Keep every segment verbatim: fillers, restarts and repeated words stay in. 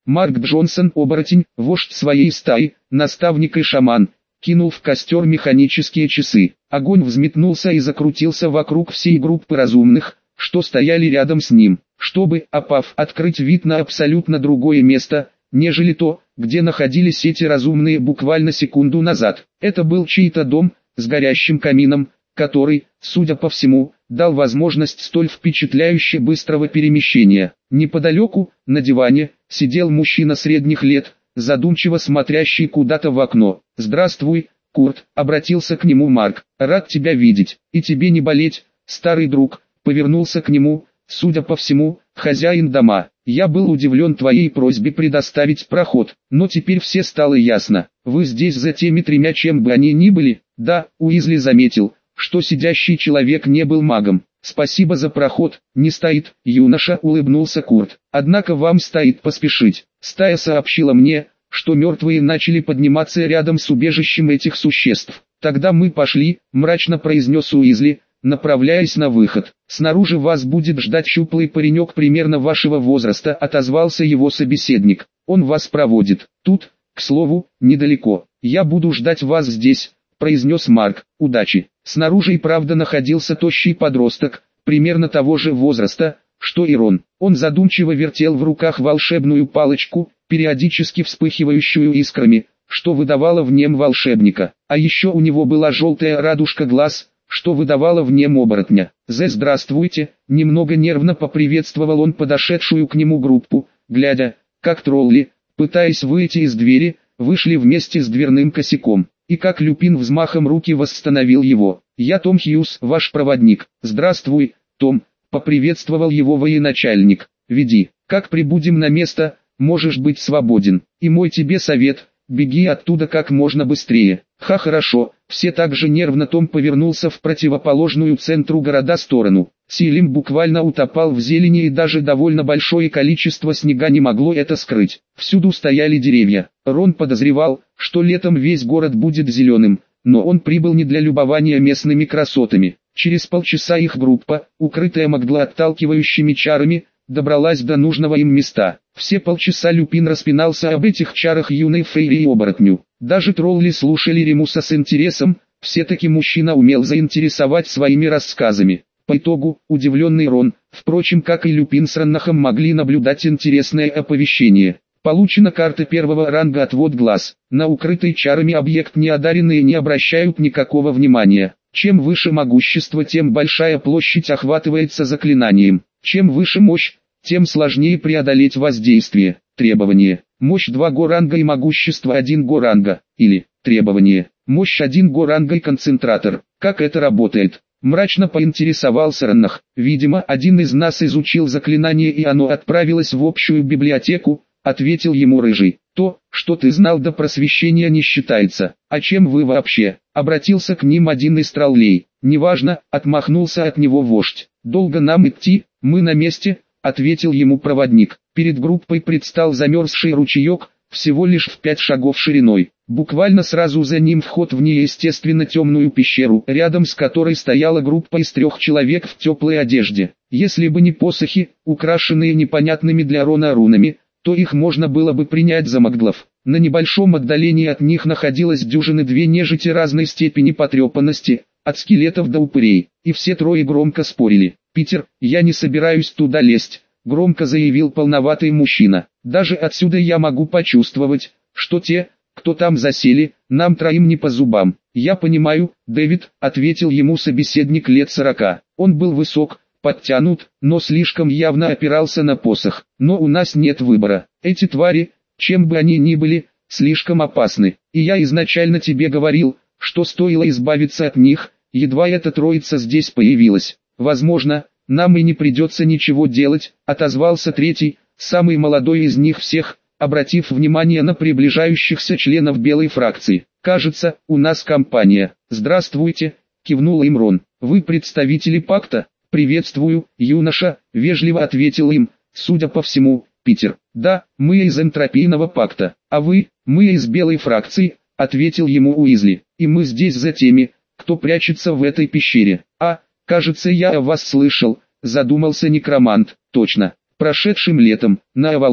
Марк Джонсон, оборотень, вождь своей стаи, наставник и шаман, кинул в костер механические часы. Огонь взметнулся и закрутился вокруг всей группы разумных, что стояли рядом с ним, чтобы, опав, открыть вид на абсолютно другое место, нежели то, где находились эти разумные буквально секунду назад. Это был чей-то дом, с горящим камином, который, судя по всему, дал возможность столь впечатляюще быстрого перемещения. Неподалеку, на диване, сидел мужчина средних лет, задумчиво смотрящий куда-то в окно. «Здравствуй, Курт», — обратился к нему Марк, — «рад тебя видеть, и тебе не болеть, старый друг», — повернулся к нему, судя по всему, хозяин дома. «Я был удивлен твоей просьбе предоставить проход, но теперь все стало ясно. Вы здесь за теми тремя, чем бы они ни были?» «Да», — Уизли заметил, что сидящий человек не был магом. «Спасибо за проход, не стоит», — юноша, улыбнулся Курт. «Однако вам стоит поспешить. Стая сообщила мне, что мертвые начали подниматься рядом с убежищем этих существ. Тогда мы пошли», — мрачно произнес Уизли, направляясь на выход. «Снаружи вас будет ждать щуплый паренек примерно вашего возраста», — отозвался его собеседник. «Он вас проводит. Тут, к слову, недалеко. Я буду ждать вас здесь», — произнес Марк. «Удачи». Снаружи и правда находился тощий подросток, примерно того же возраста, что и Рон. Он задумчиво вертел в руках волшебную палочку, периодически вспыхивающую искрами, что выдавало в нем волшебника. А еще у него была желтая радужка глаз, что выдавало в нем оборотня. «Зе, здравствуйте», — немного нервно поприветствовал он подошедшую к нему группу, глядя, как тролли, пытаясь выйти из двери, вышли вместе с дверным косяком. И как Люпин взмахом руки восстановил его. «Я Том Хьюз, ваш проводник». «Здравствуй, Том», — поприветствовал его военачальник. «Веди, как прибудем на место, можешь быть свободен. И мой тебе совет, беги оттуда как можно быстрее». «Ха, хорошо». Все так же нервно Том повернулся в противоположную центру города сторону. Силим буквально утопал в зелени, и даже довольно большое количество снега не могло это скрыть. Всюду стояли деревья. Рон подозревал, что летом весь город будет зеленым, но он прибыл не для любования местными красотами. Через полчаса их группа, укрытая маглоотталкивающими чарами, добралась до нужного им места. Все полчаса Люпин распинался об этих чарах юной фейри и оборотню. Даже тролли слушали Ремуса с интересом, все-таки мужчина умел заинтересовать своими рассказами. По итогу, удивленный Рон, впрочем, как и Люпин с Раннахом, могли наблюдать интересное оповещение. Получена карта первого ранга «Отвод глаз». На укрытый чарами объект неодаренные не обращают никакого внимания. Чем выше могущество, тем большая площадь охватывается заклинанием. Чем выше мощь, тем сложнее преодолеть воздействие. Требование. Мощь два го-ранга и могущество один го-ранга. Или, требование. Мощь один го-ранга и концентратор. Как это работает? Мрачно поинтересовался Раннах. Видимо, один из нас изучил заклинание, и оно отправилось в общую библиотеку, ответил ему Рыжий. То, что ты знал до просвещения, не считается. А чем вы вообще? Обратился к ним один из троллей. Неважно, отмахнулся от него вождь. Долго нам идти, мы на месте, ответил ему проводник. Перед группой предстал замерзший ручеек, всего лишь в пять шагов шириной. Буквально сразу за ним вход в неестественно темную пещеру, рядом с которой стояла группа из трех человек в теплой одежде. Если бы не посохи, украшенные непонятными для Рона рунами, то их можно было бы принять за маглов. На небольшом отдалении от них находилось дюжины две нежити разной степени потрепанности, от скелетов до упырей, и все трое громко спорили. «Питер, я не собираюсь туда лезть», — громко заявил полноватый мужчина. «Даже отсюда я могу почувствовать, что те, кто там засели, нам троим не по зубам». «Я понимаю, Дэвид», — ответил ему собеседник лет сорока. Он был высок, подтянут, но слишком явно опирался на посох. «Но у нас нет выбора. Эти твари, чем бы они ни были, слишком опасны. И я изначально тебе говорил, что стоило избавиться от них, едва эта троица здесь появилась. Возможно, нам и не придется ничего делать», — отозвался третий, самый молодой из них всех, обратив внимание на приближающихся членов белой фракции. «Кажется, у нас компания». «Здравствуйте», — кивнул им Рон. «Вы представители пакта?» «Приветствую, юноша», — вежливо ответил им, судя по всему, Питер. «Да, мы из энтропийного пакта. А вы?» «Мы из белой фракции», — ответил ему Уизли. «И мы здесь за теми, кто прячется в этой пещере». «А, кажется, я о вас слышал», — задумался некромант. «Точно. Прошедшим летом, на Авалоне.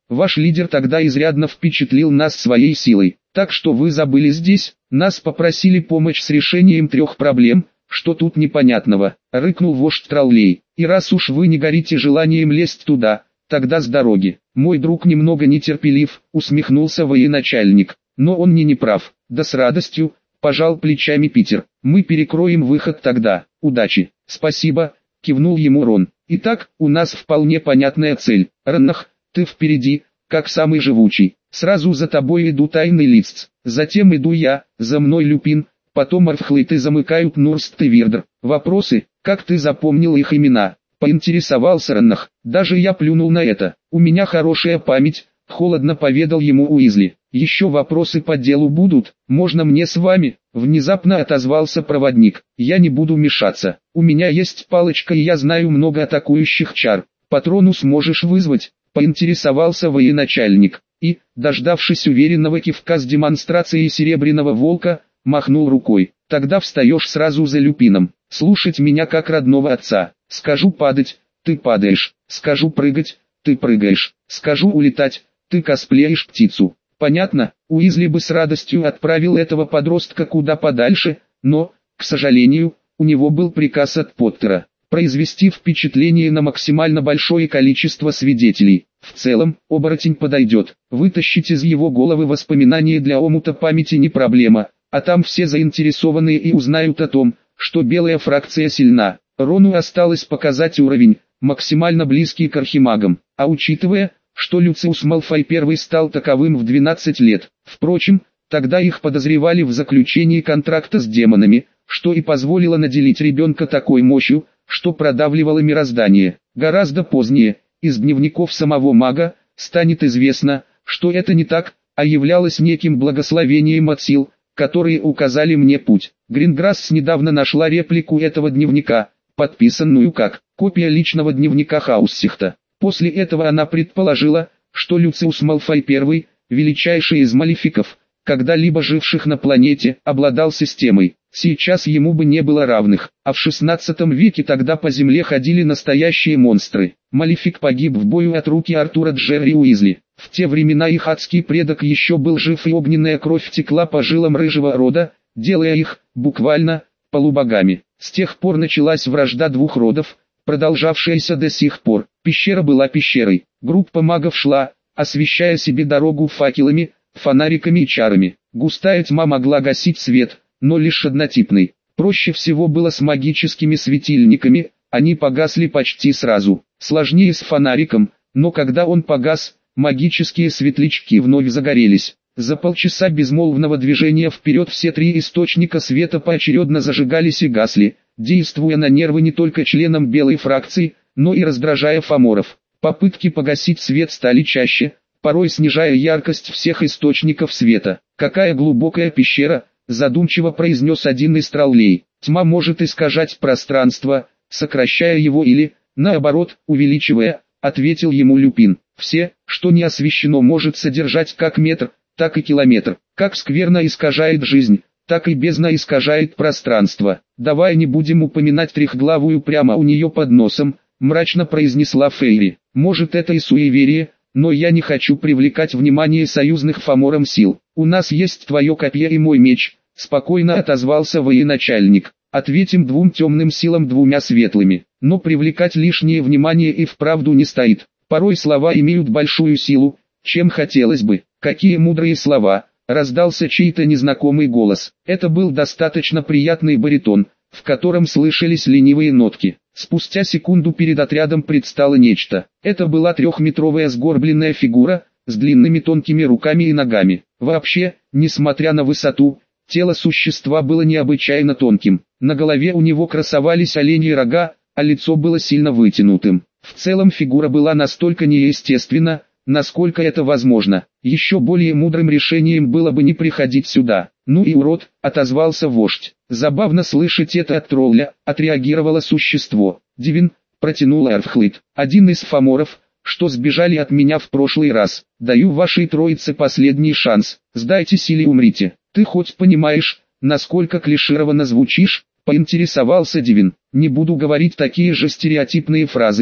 Ваш лидер тогда изрядно впечатлил нас своей силой. Так что вы забыли здесь? Нас попросили помочь с решением трех проблем. Что тут непонятного? Рыкнул вождь троллей. И раз уж вы не горите желанием лезть туда, тогда с дороги. Мой друг немного нетерпелив, усмехнулся военачальник. Но он не неправ. Да с радостью, пожал плечами Питер. Мы перекроем выход тогда. Удачи. Спасибо, кивнул ему Рон. Итак, у нас вполне понятная цель. Раннах, ты впереди, как самый живучий. Сразу за тобой иду тайный Лист. Затем иду я, за мной Люпин. Потом Арфхлейты замыкают Нурст и Вирдер. Вопросы, как ты запомнил их имена? Поинтересовался Раннах. Даже я плюнул на это. У меня хорошая память, холодно поведал ему Уизли. Еще вопросы по делу будут? Можно мне с вами? Внезапно отозвался проводник. Я не буду мешаться. У меня есть палочка и я знаю много атакующих чар. Патронус можешь вызвать? Поинтересовался военачальник. И, дождавшись уверенного кивка с демонстрацией серебряного волка, махнул рукой. Тогда встаешь сразу за Люпином. Слушать меня как родного отца. Скажу падать, ты падаешь. Скажу прыгать, ты прыгаешь. Скажу улетать, ты косплеишь птицу. Понятно? Уизли бы с радостью отправил этого подростка куда подальше, но, к сожалению, у него был приказ от Поттера произвести впечатление на максимально большое количество свидетелей. В целом, оборотень подойдет. Вытащить из его головы воспоминания для омута памяти не проблема, а там все заинтересованные и узнают о том, что белая фракция сильна. Рону осталось показать уровень, максимально близкий к архимагам, а учитывая, что Люциус Малфой первый стал таковым в двенадцать лет, впрочем, тогда их подозревали в заключении контракта с демонами, что и позволило наделить ребенка такой мощью, что продавливало мироздание. Гораздо позднее, из дневников самого мага, станет известно, что это не так, а являлось неким благословением от сил, которые указали мне путь. Гринграсс недавно нашла реплику этого дневника, подписанную как копия личного дневника Хауссихта. После этого она предположила, что Люциус Малфой первый, величайший из малефиков, когда-либо живших на планете, обладал системой. Сейчас ему бы не было равных, а в шестнадцатом веке тогда по земле ходили настоящие монстры. Малефик погиб в бою от руки Артура Джерри Уизли. В те времена их адский предок еще был жив и огненная кровь текла по жилам рыжего рода, делая их, буквально, полубогами. С тех пор началась вражда двух родов, продолжавшаяся до сих пор. Пещера была пещерой. Группа магов шла, освещая себе дорогу факелами, фонариками и чарами. Густая тьма могла гасить свет, но лишь однотипный. Проще всего было с магическими светильниками, они погасли почти сразу. Сложнее с фонариком, но когда он погас, магические светлячки вновь загорелись. За полчаса безмолвного движения вперед все три источника света поочередно зажигались и гасли, действуя на нервы не только членам белой фракции, но и раздражая фаморов. Попытки погасить свет стали чаще, порой снижая яркость всех источников света. «Какая глубокая пещера!» — задумчиво произнес один из троллей. «Тьма может искажать пространство, сокращая его или, наоборот, увеличивая», — ответил ему Люпин. «Все, что не освещено, может содержать как метр, так и километр. Как скверно искажает жизнь, так и бездна искажает пространство. Давай не будем упоминать трехглавую прямо у нее под носом», — мрачно произнесла Фейри. «Может, это и суеверие, но я не хочу привлекать внимание союзных фамором сил. У нас есть твое копье и мой меч», — спокойно отозвался военачальник. «Ответим двум темным силам двумя светлыми. Но привлекать лишнее внимание и вправду не стоит. Порой слова имеют большую силу, чем хотелось бы». «Какие мудрые слова!» — раздался чей-то незнакомый голос. Это был достаточно приятный баритон, в котором слышались ленивые нотки. Спустя секунду перед отрядом предстало нечто. Это была трехметровая сгорбленная фигура, с длинными тонкими руками и ногами. Вообще, несмотря на высоту, тело существа было необычайно тонким. На голове у него красовались оленьи рога, а лицо было сильно вытянутым. В целом фигура была настолько неестественна, насколько это возможно. Еще более мудрым решением было бы не приходить сюда. «Ну и урод», — отозвался вождь. «Забавно слышать это от тролля», — отреагировало существо. «Дивин», — протянул Арфхлейт, — «один из фаморов, что сбежали от меня в прошлый раз. Даю вашей троице последний шанс. Сдайтесь или умрите». «Ты хоть понимаешь, насколько клишированно звучишь?» — поинтересовался Дивин. «Не буду говорить такие же стереотипные фразы»,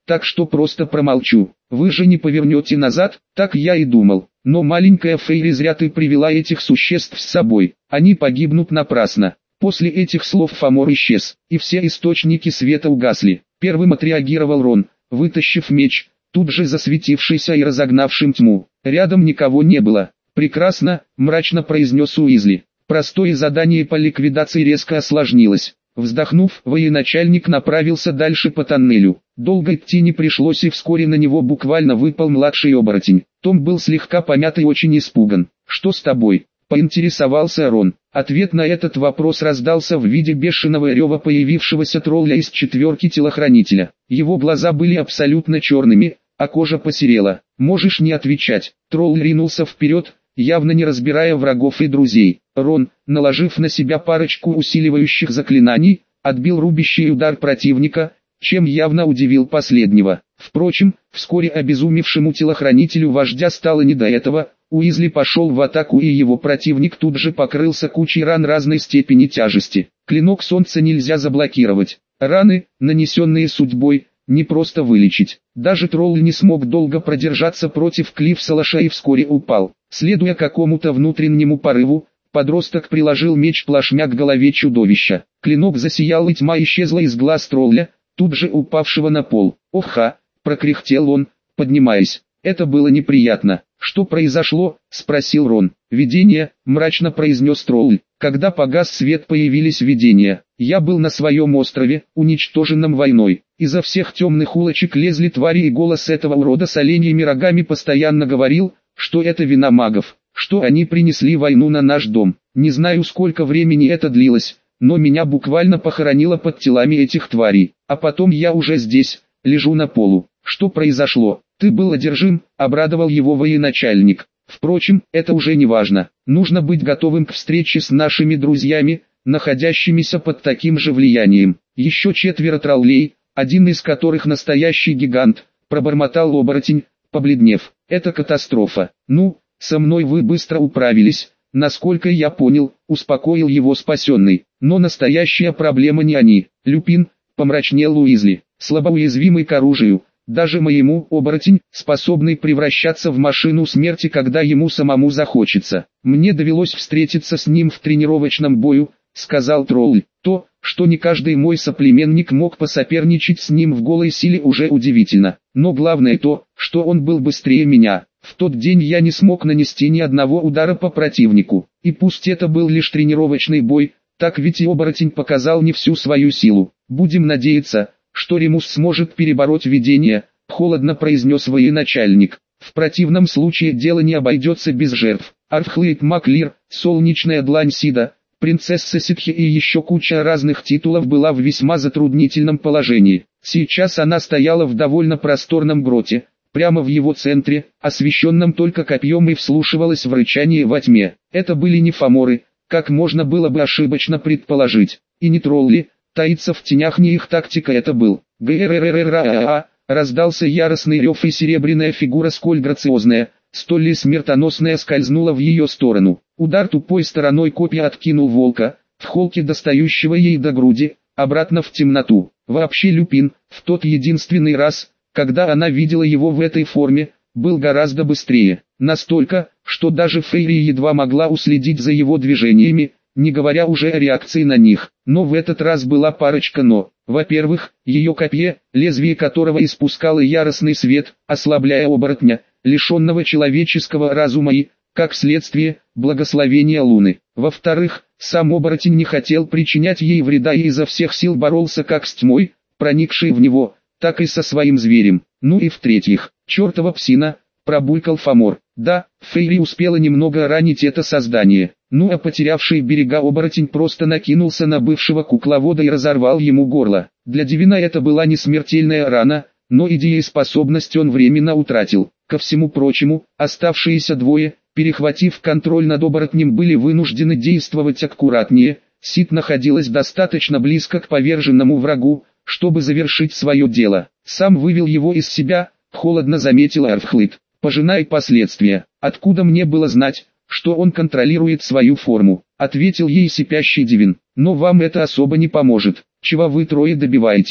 так что просто промолчу. Вы же не повернете назад, так я и думал. Но маленькая Фейри, зря ты привела этих существ с собой, они погибнут напрасно. После этих слов Фомор исчез, и все источники света угасли. Первым отреагировал Рон, вытащив меч, тут же засветившийся и разогнавшим тьму. Рядом никого не было. «Прекрасно», – мрачно произнес Уизли. Простое задание по ликвидации резко осложнилось. Вздохнув, военачальник направился дальше по тоннелю. Долго идти не пришлось, и вскоре на него буквально выпал младший оборотень. Том был слегка помят и очень испуган. «Что с тобой?» – поинтересовался Рон. Ответ на этот вопрос раздался в виде бешеного рева появившегося тролля из четверки телохранителя. Его глаза были абсолютно черными, а кожа посерела. «Можешь не отвечать». Тролль ринулся вперед, явно не разбирая врагов и друзей. Рон, наложив на себя парочку усиливающих заклинаний, отбил рубящий удар противника, чем явно удивил последнего. Впрочем, вскоре обезумевшему телохранителю вождя стало не до этого. Уизли пошел в атаку, и его противник тут же покрылся кучей ран разной степени тяжести. Клинок солнца нельзя заблокировать. Раны, нанесенные судьбой, не просто вылечить. Даже тролль не смог долго продержаться против Клиффсалаша и вскоре упал. Следуя какому-то внутреннему порыву, подросток приложил меч плашмя к голове чудовища. Клинок засиял, и тьма исчезла из глаз тролля, тут же упавшего на пол. «Оха!» – прокряхтел он, поднимаясь. Это было неприятно. «Что произошло?» – спросил Рон. «Видение», – мрачно произнес тролль. «Когда погас свет, появились видения. Я был на своем острове, уничтоженном войной. Изо всех темных улочек лезли твари, и голос этого урода с оленьими рогами постоянно говорил, что это вина магов, что они принесли войну на наш дом. Не знаю, сколько времени это длилось, но меня буквально похоронило под телами этих тварей. А потом я уже здесь, лежу на полу. Что произошло?» «Ты был одержим», — обрадовал его военачальник. «Впрочем, это уже не важно. Нужно быть готовым к встрече с нашими друзьями, находящимися под таким же влиянием. Еще четверо троллей, один из которых настоящий гигант», — пробормотал оборотень, побледнев. «Это катастрофа. Ну, со мной вы быстро управились, насколько я понял», — успокоил его спасенный. «Но настоящая проблема не они. Люпин», — помрачнел Уизли, — «слабоуязвимый к оружию. Даже моему, оборотень, способный превращаться в машину смерти, когда ему самому захочется. Мне довелось встретиться с ним в тренировочном бою», — сказал тролль. «То, что не каждый мой соплеменник мог посоперничать с ним в голой силе, уже удивительно. Но главное то, что он был быстрее меня. В тот день я не смог нанести ни одного удара по противнику. И пусть это был лишь тренировочный бой, так ведь и оборотень показал не всю свою силу. Будем надеяться, что Ремус сможет перебороть видение», — холодно произнес военачальник. «В противном случае дело не обойдется без жертв. Архлейт Маклир, солнечная длань Сида, принцесса Ситхи и еще куча разных титулов была в весьма затруднительном положении. Сейчас она стояла в довольно просторном гроте, прямо в его центре, освещенном только копьем, и вслушивалась в рычание во тьме. Это были не фоморы, как можно было бы ошибочно предположить, и не тролли. Таиться в тенях не их тактика, это был. ГРРРРАА, раздался яростный рев, и серебряная фигура, сколь грациозная, столь ли смертоносная, скользнула в ее сторону. Удар тупой стороной копья откинул волка, в холке достающего ей до груди, обратно в темноту. Вообще Люпин, в тот единственный раз, когда она видела его в этой форме, был гораздо быстрее. Настолько, что даже Фейри едва могла уследить за его движениями, не говоря уже о реакции на них. Но в этот раз была парочка «но». Во-первых, ее копье, лезвие которого испускало яростный свет, ослабляя оборотня, лишенного человеческого разума и, как следствие, благословения Луны. Во-вторых, сам оборотень не хотел причинять ей вреда и изо всех сил боролся как с тьмой, проникшей в него, так и со своим зверем. Ну и в-третьих, чертова псина, пробулькал Фомор. Да, Фейри успела немного ранить это создание. Ну а потерявший берега оборотень просто накинулся на бывшего кукловода и разорвал ему горло. Для Дивина это была не смертельная рана, но и дееспособность он временно утратил. Ко всему прочему, оставшиеся двое, перехватив контроль над оборотнем, были вынуждены действовать аккуратнее. Сид находилась достаточно близко к поверженному врагу, чтобы завершить свое дело. Сам вывел его из себя, холодно заметил Арфхлит. «Пожинай последствия. Откуда мне было знать, что он контролирует свою форму?» — ответил ей сипящий Дивин. «Но вам это особо не поможет. Чего вы трое добиваетесь?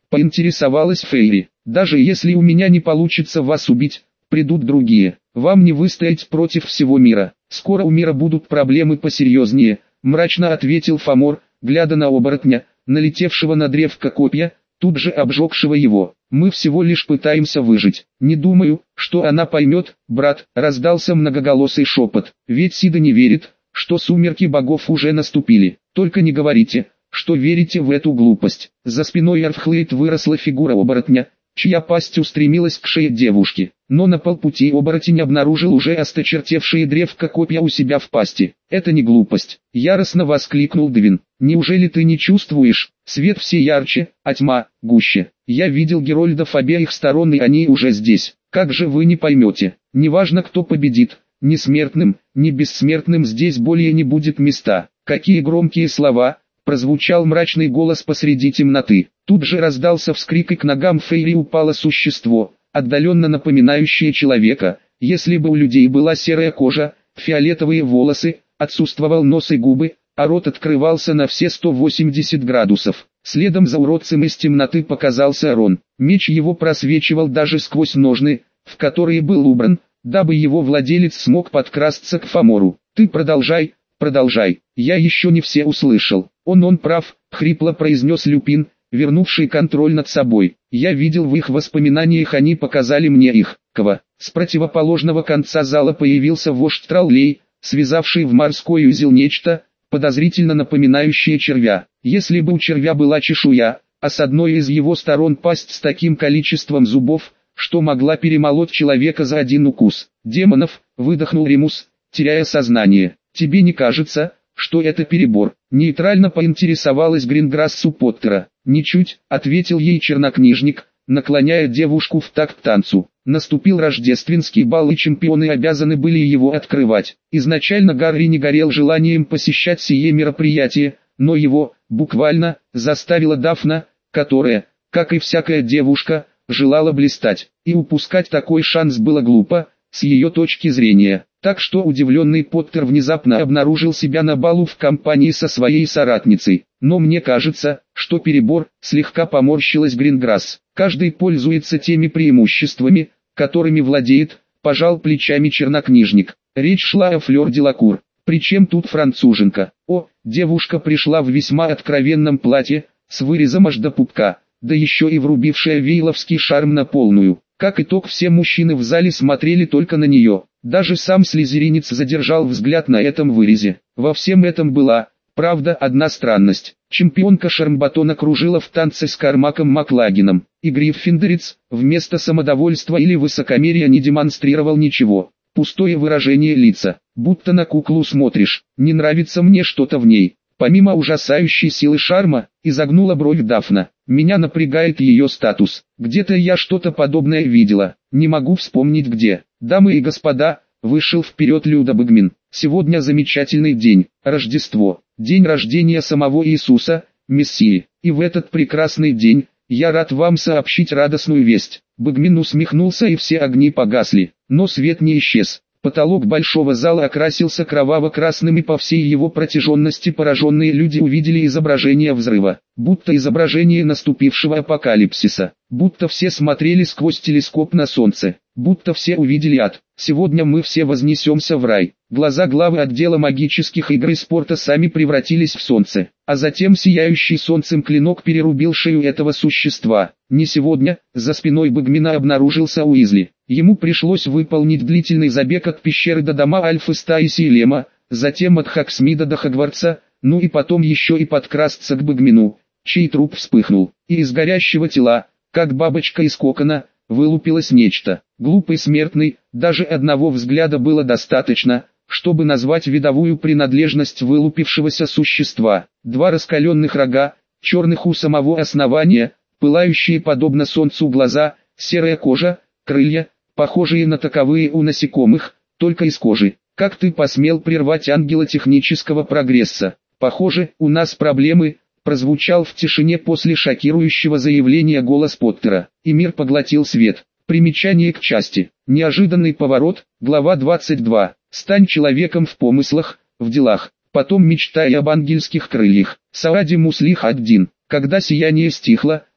Поинтересовалась Фейри. Даже если у меня не получится вас убить, придут другие. Вам не выстоять против всего мира. Скоро у мира будут проблемы посерьезнее, мрачно ответил Фомор, глядя на оборотня, налетевшего на древко копья, тут же обжегшего его. Мы всего лишь пытаемся выжить. Не думаю, что она поймет, брат, раздался многоголосый шепот. Ведь Сида не верит, что сумерки богов уже наступили. Только не говорите, что верите в эту глупость. За спиной Арфхлейд выросла фигура оборотня, чья пасть устремилась к шее девушки. Но на полпути оборотень обнаружил уже осточертевшие древко копья у себя в пасти. «Это не глупость!» — яростно воскликнул Двин. «Неужели ты не чувствуешь? Свет все ярче, а тьма гуще. Я видел герольдов обеих сторон, и они уже здесь. Как же вы не поймете? Неважно, кто победит, ни смертным, ни бессмертным здесь более не будет места». Какие громкие слова! Прозвучал мрачный голос посреди темноты. Тут же раздался вскрик, и к ногам Фейри упало существо, отдаленно напоминающее человека. Если бы у людей была серая кожа, фиолетовые волосы, отсутствовал нос и губы, а рот открывался на все сто восемьдесят градусов. Следом за уродцем из темноты показался Рон. Меч его просвечивал даже сквозь ножны, в которые был убран, дабы его владелец смог подкрасться к Фомору. «Ты продолжай, продолжай, я еще не все услышал». «Он, он прав», — хрипло произнес Люпин, вернувший контроль над собой. «Я видел в их воспоминаниях, они показали мне их». Ква. С противоположного конца зала появился вождь троллей, связавший в морской узел нечто, подозрительно напоминающее червя. Если бы у червя была чешуя, а с одной из его сторон пасть с таким количеством зубов, что могла перемолоть человека за один укус. «Демонов», — выдохнул Ремус, теряя сознание. «Тебе не кажется, что это перебор?» Нейтрально поинтересовалась Гринграсс у Поттера. «Ничуть», — ответил ей чернокнижник, наклоняя девушку в такт танцу. Наступил рождественский бал, и чемпионы обязаны были его открывать. Изначально Гарри не горел желанием посещать сие мероприятие, но его, буквально, заставила Дафна, которая, как и всякая девушка, желала блистать. И упускать такой шанс было глупо, с ее точки зрения. Так что удивленный Поттер внезапно обнаружил себя на балу в компании со своей соратницей. «Но мне кажется, что перебор», — слегка поморщилась Гринграсс. «Каждый пользуется теми преимуществами, которыми владеет», — пожал плечами чернокнижник. Речь шла о Флёр де Лакур. Причем тут француженка? О, девушка пришла в весьма откровенном платье, с вырезом аж до пупка, да еще и врубившая вейловский шарм на полную. Как итог, все мужчины в зале смотрели только на нее. Даже сам слизеринец задержал взгляд на этом вырезе. Во всем этом была, правда, одна странность. Чемпионка Шармбатона кружила в танце с Кармаком Маклагином, и Гриффиндорец, вместо самодовольства или высокомерия, не демонстрировал ничего. Пустое выражение лица, будто на куклу смотришь. «Не нравится мне что-то в ней». Помимо ужасающей силы шарма, изогнула бровь Дафна. «Меня напрягает ее статус. Где-то я что-то подобное видела, не могу вспомнить где». «Дамы и господа», — вышел вперед Люда Багмин. «Сегодня замечательный день, Рождество, день рождения самого Иисуса, Мессии. И в этот прекрасный день, я рад вам сообщить радостную весть». Багмин усмехнулся, и все огни погасли, но свет не исчез. Потолок большого зала окрасился кроваво-красным, и по всей его протяженности пораженные люди увидели изображение взрыва, будто изображение наступившего апокалипсиса, будто все смотрели сквозь телескоп на солнце, будто все увидели ад. «Сегодня мы все вознесемся в рай». Глаза главы отдела магических игр и спорта сами превратились в солнце, а затем сияющий солнцем клинок перерубил шею этого существа. Не сегодня. За спиной Багмина обнаружился Уизли. Ему пришлось выполнить длительный забег от пещеры до дома Альфы-Ста и Сиэлема, затем от Хоксмида до Хогвартса, ну и потом еще и подкрасться к Багмину, чей труп вспыхнул, и из горящего тела, как бабочка из кокона, вылупилось нечто. Глупый смертный, даже одного взгляда было достаточно, чтобы назвать видовую принадлежность вылупившегося существа. Два раскаленных рога, черных у самого основания, пылающие подобно солнцу глаза, серая кожа, крылья, похожие на таковые у насекомых, только из кожи. «Как ты посмел прервать ангела технического прогресса? Похоже, у нас проблемы», — прозвучал в тишине после шокирующего заявления голос Поттера, и мир поглотил свет. Примечание к части. Неожиданный поворот. Глава двадцать два. «Стань человеком в помыслах, в делах, потом мечтай об ангельских крыльях». Саади Муслих один. Когда сияние стихло,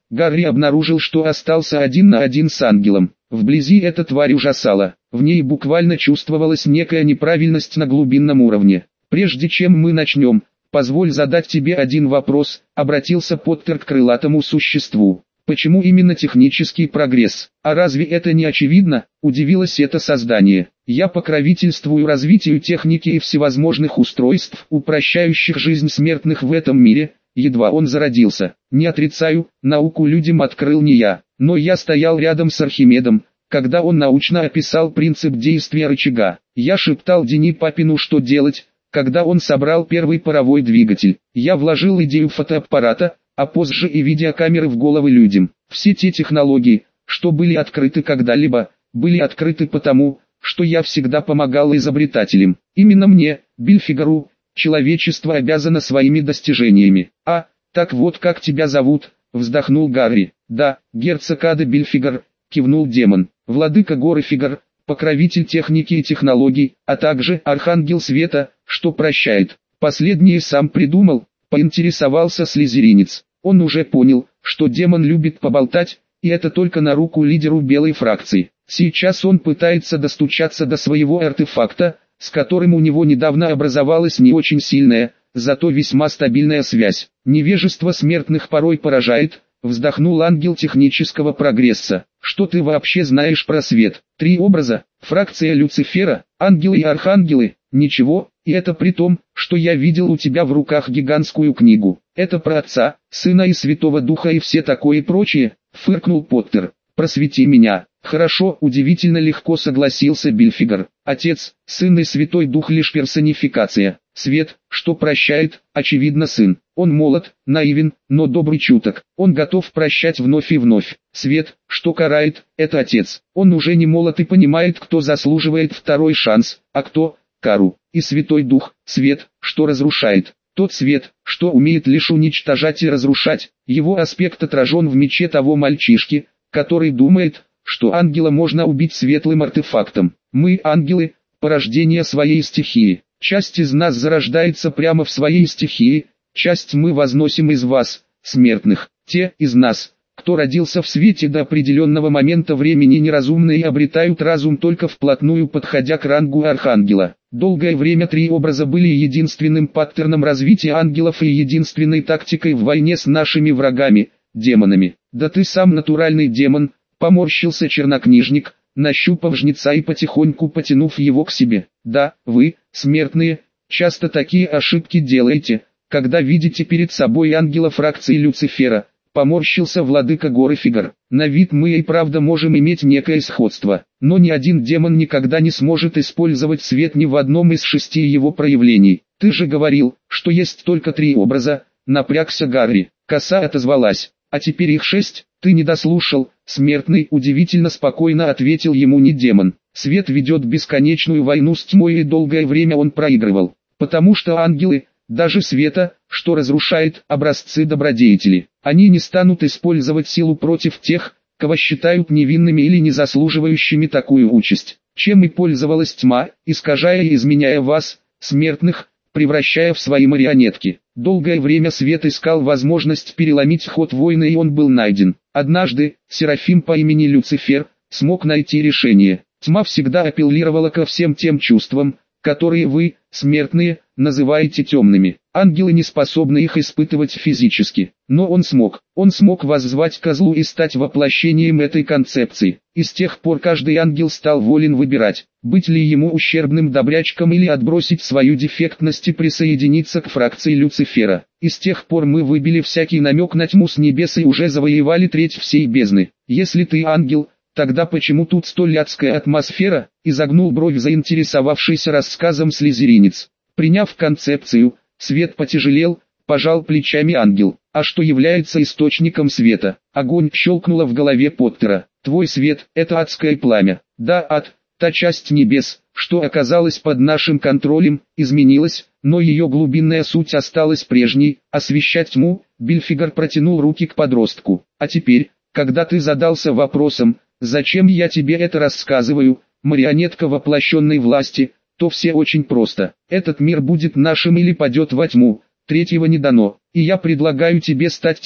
Гарри обнаружил, что остался один на один с ангелом. Вблизи эта тварь ужасала. В ней буквально чувствовалась некая неправильность на глубинном уровне. «Прежде чем мы начнем, позволь задать тебе один вопрос», — обратился Поттер к крылатому существу. «Почему именно технический прогресс? А разве это не очевидно?» — удивилось это создание. «Я покровительствую развитию техники и всевозможных устройств, упрощающих жизнь смертных в этом мире». Едва он зародился. Не отрицаю, науку людям открыл не я, но я стоял рядом с Архимедом, когда он научно описал принцип действия рычага. Я шептал Дени Папину, что делать, когда он собрал первый паровой двигатель. Я вложил идею фотоаппарата, а позже и видеокамеры в головы людям. Все те технологии, что были открыты когда-либо, были открыты потому, что я всегда помогал изобретателям. Именно мне, Бильфигару, человечество обязано своими достижениями. «А, так вот как тебя зовут?» — вздохнул Гарри. «Да, герцог Ада Бильфигар», — кивнул демон. «Владыка горы Фигар, покровитель техники и технологий, а также архангел света, что прощает». Последнее сам придумал, поинтересовался слизеринец. Он уже понял, что демон любит поболтать, и это только на руку лидеру белой фракции. Сейчас он пытается достучаться до своего артефакта, с которым у него недавно образовалась не очень сильная, зато весьма стабильная связь. «Невежество смертных порой поражает», — вздохнул ангел технического прогресса. «Что ты вообще знаешь про свет? Три образа, фракция Люцифера, ангелы и архангелы, ничего, и это при том, что я видел у тебя в руках гигантскую книгу. Это про Отца, Сына и Святого Духа и все такое прочее», — фыркнул Поттер. «Просвети меня». «Хорошо», — удивительно легко согласился Бильфигар. «Отец, Сын и Святой Дух лишь персонификация. Свет, что прощает, очевидно Сын. Он молод, наивен, но добрый чуток. Он готов прощать вновь и вновь. Свет, что карает, это Отец. Он уже не молод и понимает, кто заслуживает второй шанс, а кто — кару. И Святой Дух, свет, что разрушает. Тот свет, что умеет лишь уничтожать и разрушать. Его аспект отражен в мече того мальчишки, который думает, что ангела можно убить светлым артефактом. Мы, ангелы, порождение своей стихии. Часть из нас зарождается прямо в своей стихии, часть мы возносим из вас, смертных. Те из нас, кто родился в свете до определенного момента времени, неразумные обретают разум только вплотную подходя к рангу архангела. Долгое время три образа были единственным паттерном развития ангелов и единственной тактикой в войне с нашими врагами, демонами. «Да ты сам натуральный демон», — поморщился чернокнижник, нащупав жнеца и потихоньку потянув его к себе. «Да, вы, смертные, часто такие ошибки делаете, когда видите перед собой ангела фракции Люцифера», — поморщился владыка горы Фигар. «На вид мы и правда можем иметь некое сходство, но ни один демон никогда не сможет использовать свет ни в одном из шести его проявлений. Ты же говорил, что есть только три образа», — напрягся Гарри. Коса отозвалась. «А теперь их шесть, ты не дослушал», — смертный удивительно спокойно ответил ему не демон. «Свет ведет бесконечную войну с тьмой, и долгое время он проигрывал, потому что ангелы, даже света, что разрушает, образцы добродетели. Они не станут использовать силу против тех, кого считают невинными или не заслуживающими такую участь. Чем и пользовалась тьма, искажая и изменяя вас, смертных, превращая в свои марионетки. Долгое время свет искал возможность переломить ход войны, и он был найден. Однажды, Серафим по имени Люцифер смог найти решение. Тьма всегда апеллировала ко всем тем чувствам, которые вы, смертные, называете темными. Ангелы не способны их испытывать физически. Но он смог. Он смог воззвать ко злу и стать воплощением этой концепции. И с тех пор каждый ангел стал волен выбирать, быть ли ему ущербным добрячком или отбросить свою дефектность и присоединиться к фракции Люцифера. И с тех пор мы выбили всякий намек на тьму с небес и уже завоевали треть всей бездны. Если ты ангел, тогда почему тут столь адская атмосфера? Изогнул бровь заинтересовавшийся рассказом слизеринец. Приняв концепцию, свет потяжелел, пожал плечами ангел. А что является источником света? Огонь, щелкнуло в голове Поттера. Твой свет — это адское пламя. Да, ад, та часть небес, что оказалась под нашим контролем, изменилась, но ее глубинная суть осталась прежней. Освещать тьму, Бильфигар протянул руки к подростку. А теперь, когда ты задался вопросом, зачем я тебе это рассказываю, марионетка воплощенной власти, то все очень просто. Этот мир будет нашим или падет во тьму, третьего не дано, и я предлагаю тебе стать тем,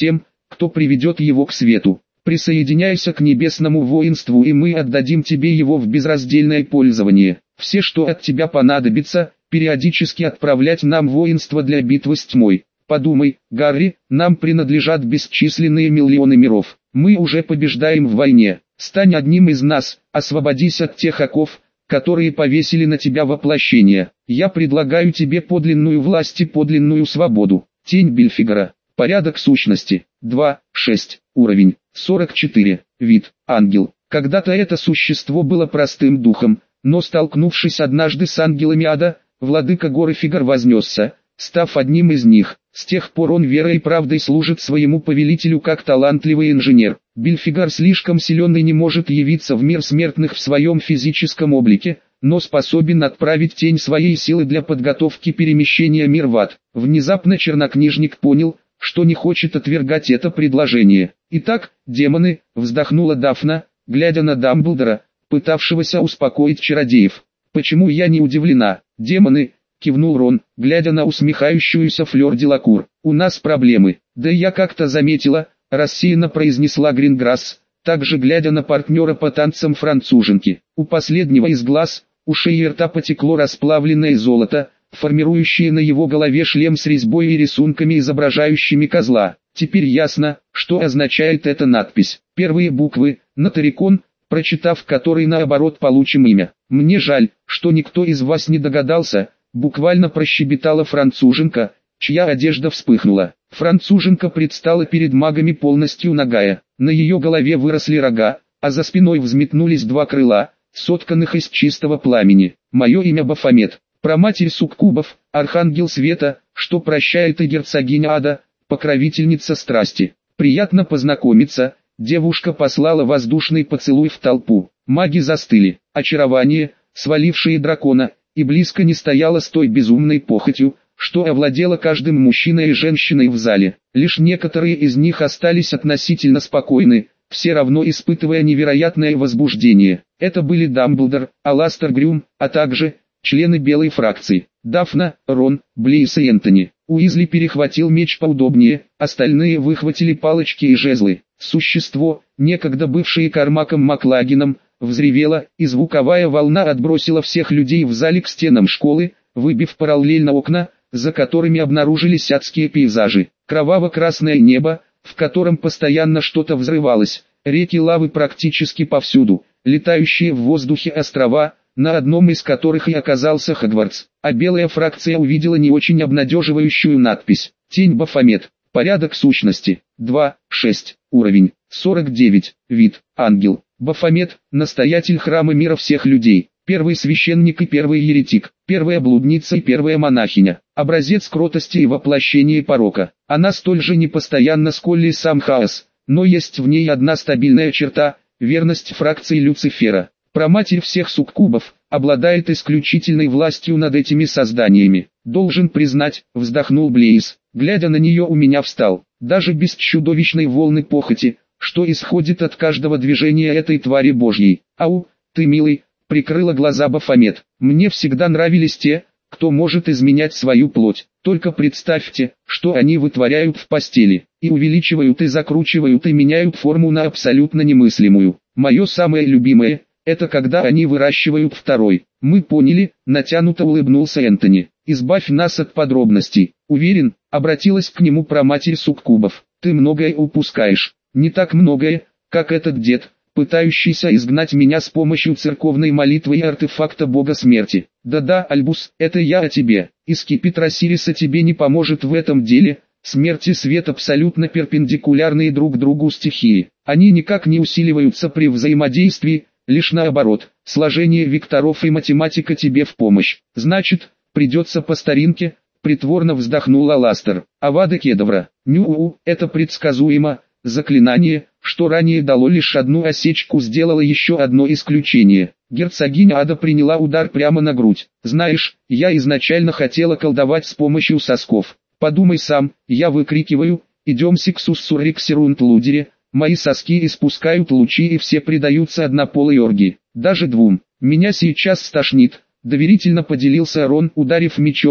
кто приведет его к свету. Присоединяйся к небесному воинству, и мы отдадим тебе его в безраздельное пользование. Все, что от тебя понадобится, периодически отправлять нам воинство для битвы с тьмой. Подумай, Гарри, нам принадлежат бесчисленные миллионы миров. Мы уже побеждаем в войне. Стань одним из нас, освободись от тех оков, которые повесили на тебя воплощение. Я предлагаю тебе подлинную власть и подлинную свободу. Тень Бельфигора. Порядок сущности. два, шесть. Уровень. сорок четыре. Вид. Ангел. Когда-то это существо было простым духом, но столкнувшись однажды с ангелами ада, владыка горы Фигар вознесся, став одним из них. С тех пор он верой и правдой служит своему повелителю как талантливый инженер. Бельфигар слишком силен и не может явиться в мир смертных в своем физическом облике, но способен отправить тень своей силы для подготовки перемещения мир в ад. Внезапно чернокнижник понял, что не хочет отвергать это предложение. «Итак, демоны», — вздохнула Дафна, глядя на Дамблдора, пытавшегося успокоить чародеев. «Почему я не удивлена? Демоны», — кивнул Рон, глядя на усмехающуюся Флёр Делакур. «У нас проблемы». «Да я как-то заметила», — рассеянно произнесла Гринграсс, также глядя на партнера по танцам француженки. У последнего из глаз, ушей и рта потекло расплавленное золото, формирующее на его голове шлем с резьбой и рисунками, изображающими козла. Теперь ясно, что означает эта надпись. Первые буквы, Натарикон, прочитав который наоборот получим имя. «Мне жаль, что никто из вас не догадался», буквально прощебетала француженка, чья одежда вспыхнула. Француженка предстала перед магами полностью нагая. На ее голове выросли рога, а за спиной взметнулись два крыла, сотканных из чистого пламени. «Мое имя Бафомет, праматерь суккубов, архангел света, что прощает и герцогиня ада, покровительница страсти. Приятно познакомиться». Девушка послала воздушный поцелуй в толпу. Маги застыли. Очарование, свалившее дракона, и близко не стояло с той безумной похотью, что овладела каждым мужчиной и женщиной в зале. Лишь некоторые из них остались относительно спокойны, все равно испытывая невероятное возбуждение. Это были Дамблдор, Аластер Грюм, а также члены белой фракции. Дафна, Рон, Блейс и Энтони. Уизли перехватил меч поудобнее, остальные выхватили палочки и жезлы. Существо, некогда бывшее Кармаком Маклагином, взревело, и звуковая волна отбросила всех людей в зале к стенам школы, выбив параллельно окна, за которыми обнаружились адские пейзажи. Кроваво-красное небо, в котором постоянно что-то взрывалось, реки лавы практически повсюду, летающие в воздухе острова, на одном из которых и оказался Хогвартс. А белая фракция увидела не очень обнадеживающую надпись «Тень Бафомет». Порядок сущности. два, шесть. Уровень. сорок девять. Вид. Ангел. Бафомет, настоятель храма мира всех людей. Первый священник и первый еретик. Первая блудница и первая монахиня. Образец кротости и воплощение порока. Она столь же непостоянна, сколь и сам хаос, но есть в ней одна стабильная черта – верность фракции Люцифера. Праматерь всех суккубов, обладает исключительной властью над этими созданиями. Должен признать, вздохнул Блейз, глядя на нее у меня встал. Даже без чудовищной волны похоти, что исходит от каждого движения этой твари божьей. Ау, ты милый, прикрыла глаза Бафомет. Мне всегда нравились те, кто может изменять свою плоть. Только представьте, что они вытворяют в постели. И увеличивают и закручивают и меняют форму на абсолютно немыслимую. Мое самое любимое – это когда они выращивают второй. Мы поняли, натянуто улыбнулся Энтони. Избавь нас от подробностей. Уверен, обратилась к нему праматерь суккубов. Ты многое упускаешь. Не так многое, как этот дед, пытающийся изгнать меня с помощью церковной молитвы и артефакта бога смерти. Да-да, Альбус, это я о тебе. И скипетр Осириса тебе не поможет в этом деле. Смерть и свет абсолютно перпендикулярные друг другу стихии. Они никак не усиливаются при взаимодействии. Лишь наоборот, сложение векторов и математика тебе в помощь. Значит, придется по старинке, притворно вздохнул Аластер. Авада Кедавра. Ню-у, это предсказуемо. Заклинание, что ранее дало лишь одну осечку, сделало еще одно исключение. Герцогиня ада приняла удар прямо на грудь. Знаешь, я изначально хотела колдовать с помощью сосков. Подумай сам, я выкрикиваю, идем сиксус сурриксирунд лудере. Мои соски испускают лучи и все предаются однополой оргии. Даже двум. Меня сейчас стошнит, доверительно поделился Рон, ударив мечом,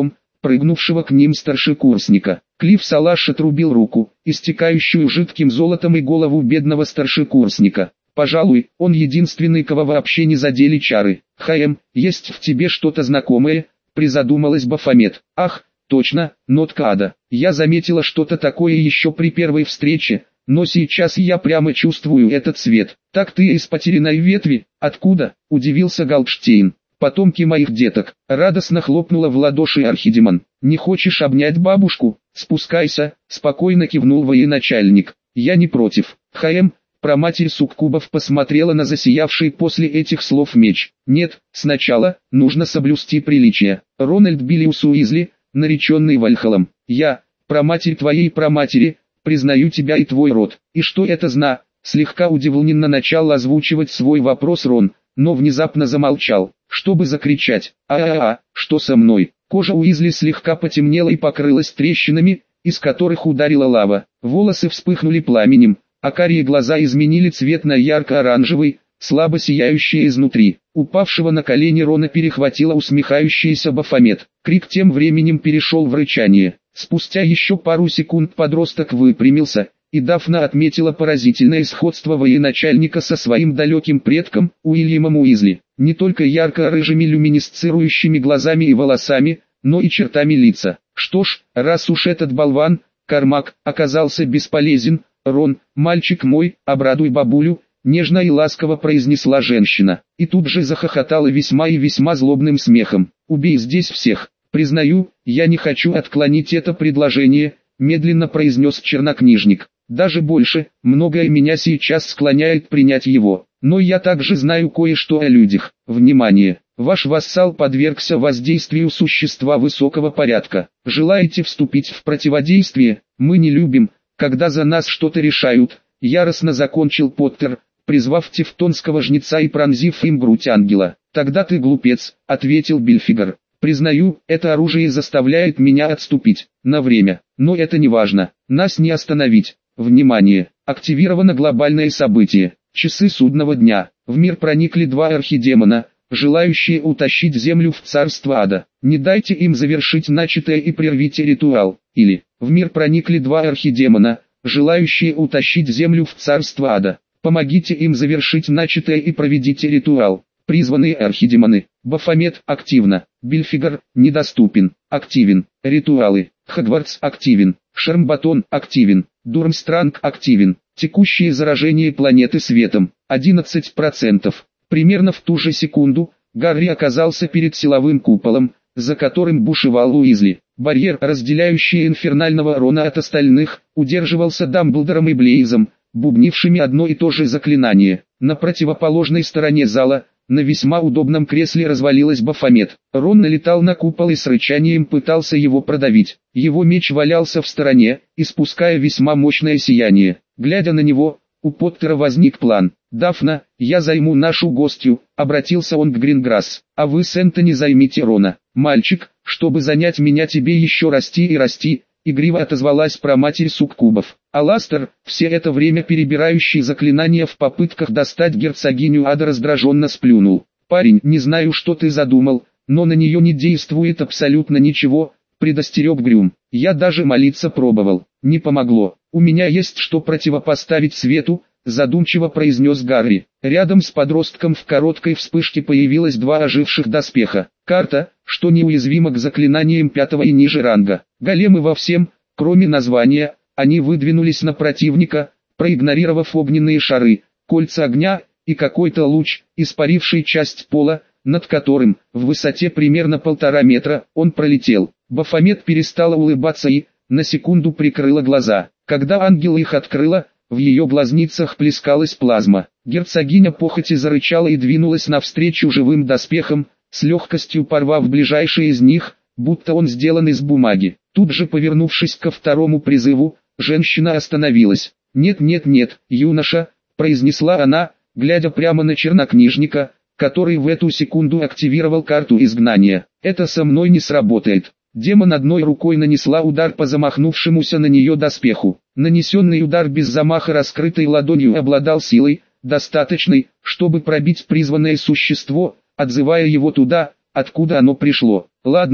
прыгнувшего к ним старшекурсника. Клифф Салаш отрубил руку, истекающую жидким золотом, и голову бедного старшекурсника. Пожалуй, он единственный, кого вообще не задели чары. «Хаем, есть в тебе что-то знакомое?» — призадумалась Бафомет. «Ах, точно, нотка ада. Я заметила что-то такое еще при первой встрече, но сейчас я прямо чувствую этот цвет». «Так ты из потерянной ветви? Откуда?» — удивился Галпштейн. «Потомки моих деток», — радостно хлопнула в ладоши Архидемон. «Не хочешь обнять бабушку? Спускайся», — спокойно кивнул военачальник. «Я не против». «Хаем». Проматерь суккубов посмотрела на засиявший после этих слов меч. «Нет, сначала, нужно соблюсти приличие. Рональд Биллиус Уизли, нареченный Вальхалом. Я, проматерь твоей проматери, признаю тебя и твой род». «И что это зна?» Слегка удивленно начал озвучивать свой вопрос Рон, но внезапно замолчал, чтобы закричать: «А-а-а, что со мной?» Кожа Уизли слегка потемнела и покрылась трещинами, из которых ударила лава. Волосы вспыхнули пламенем, а карие глаза изменили цвет на ярко-оранжевый, слабо сияющий изнутри. Упавшего на колени Рона перехватила усмехающаяся Бафомет. Крик тем временем перешел в рычание. Спустя еще пару секунд подросток выпрямился, и Дафна отметила поразительное сходство военачальника со своим далеким предком, Уильямом Уизли. Не только ярко-рыжими люминесцирующими глазами и волосами, но и чертами лица. Что ж, раз уж этот болван, Кармак, оказался бесполезен, «Рон, мальчик мой, обрадуй бабулю», — нежно и ласково произнесла женщина. И тут же захохотала весьма и весьма злобным смехом. «Убей здесь всех». «Признаю, я не хочу отклонить это предложение», — медленно произнес чернокнижник. «Даже больше, многое меня сейчас склоняет принять его. Но я также знаю кое-что о людях. Внимание! Ваш вассал подвергся воздействию существа высокого порядка. Желаете вступить в противодействие? Мы не любим, когда за нас что-то решают», — яростно закончил Поттер, призвав тевтонского жнеца и пронзив им грудь ангела. «Тогда ты глупец», — ответил Бильфигер. «Признаю, это оружие заставляет меня отступить, на время, но это не важно, нас не остановить. Внимание! Активировано глобальное событие. Часы судного дня. В мир проникли два архидемона, желающие утащить землю в царство ада. Не дайте им завершить начатое и прервите ритуал». Или: «В мир проникли два архидемона, желающие утащить землю в царство ада. Помогите им завершить начатое и проведите ритуал». Призванные архидемоны. Бафомет активно. Бильфигер недоступен. Активен. Ритуалы. Хогвартс активен. Шармбатон активен. Дурмстранг активен. Текущее заражение планеты светом одиннадцать процентов. Примерно в ту же секунду Гарри оказался перед силовым куполом, за которым бушевал Уизли. Барьер, разделяющий инфернального Рона от остальных, удерживался Дамблдором и Блейзом, бубнившими одно и то же заклинание. На противоположной стороне зала, на весьма удобном кресле, развалилась Бафомет. Рон налетал на купол и с рычанием пытался его продавить. Его меч валялся в стороне, испуская весьма мощное сияние. Глядя на него, у Поттера возник план. «Дафна, я займу нашу гостью», — обратился он к Гринграсс. «А вы с Энтони займите Рона. Мальчик, чтобы занять меня тебе еще расти и расти», — игриво отозвалась проматерь суккубов. Аластер, все это время перебирающий заклинания в попытках достать герцогиню ада, раздраженно сплюнул. «Парень, не знаю, что ты задумал, но на нее не действует абсолютно ничего», — предостерег Грюм. «Я даже молиться пробовал. Не помогло. У меня есть что противопоставить свету», — задумчиво произнес Гарри. Рядом с подростком в короткой вспышке появилось два оживших доспеха. Карта, что неуязвима к заклинаниям пятого и ниже ранга. Големы во всем, кроме названия, они выдвинулись на противника, проигнорировав огненные шары, кольца огня и какой-то луч, испаривший часть пола, над которым, в высоте примерно полтора метра, он пролетел. Бафомет перестала улыбаться и, на секунду, прикрыла глаза. Когда ангел их открыла, в ее глазницах плескалась плазма. Герцогиня похоти зарычала и двинулась навстречу живым доспехам, с легкостью порвав ближайший из них, будто он сделан из бумаги. Тут же, повернувшись ко второму призыву, женщина остановилась. «Нет, нет, нет, юноша», — произнесла она, глядя прямо на чернокнижника, который в эту секунду активировал карту изгнания. «Это со мной не сработает». Демон одной рукой нанесла удар по замахнувшемуся на нее доспеху. Нанесенный удар без замаха раскрытой ладонью обладал силой, достаточной, чтобы пробить призванное существо, отзывая его туда, откуда оно пришло. «Ладно», —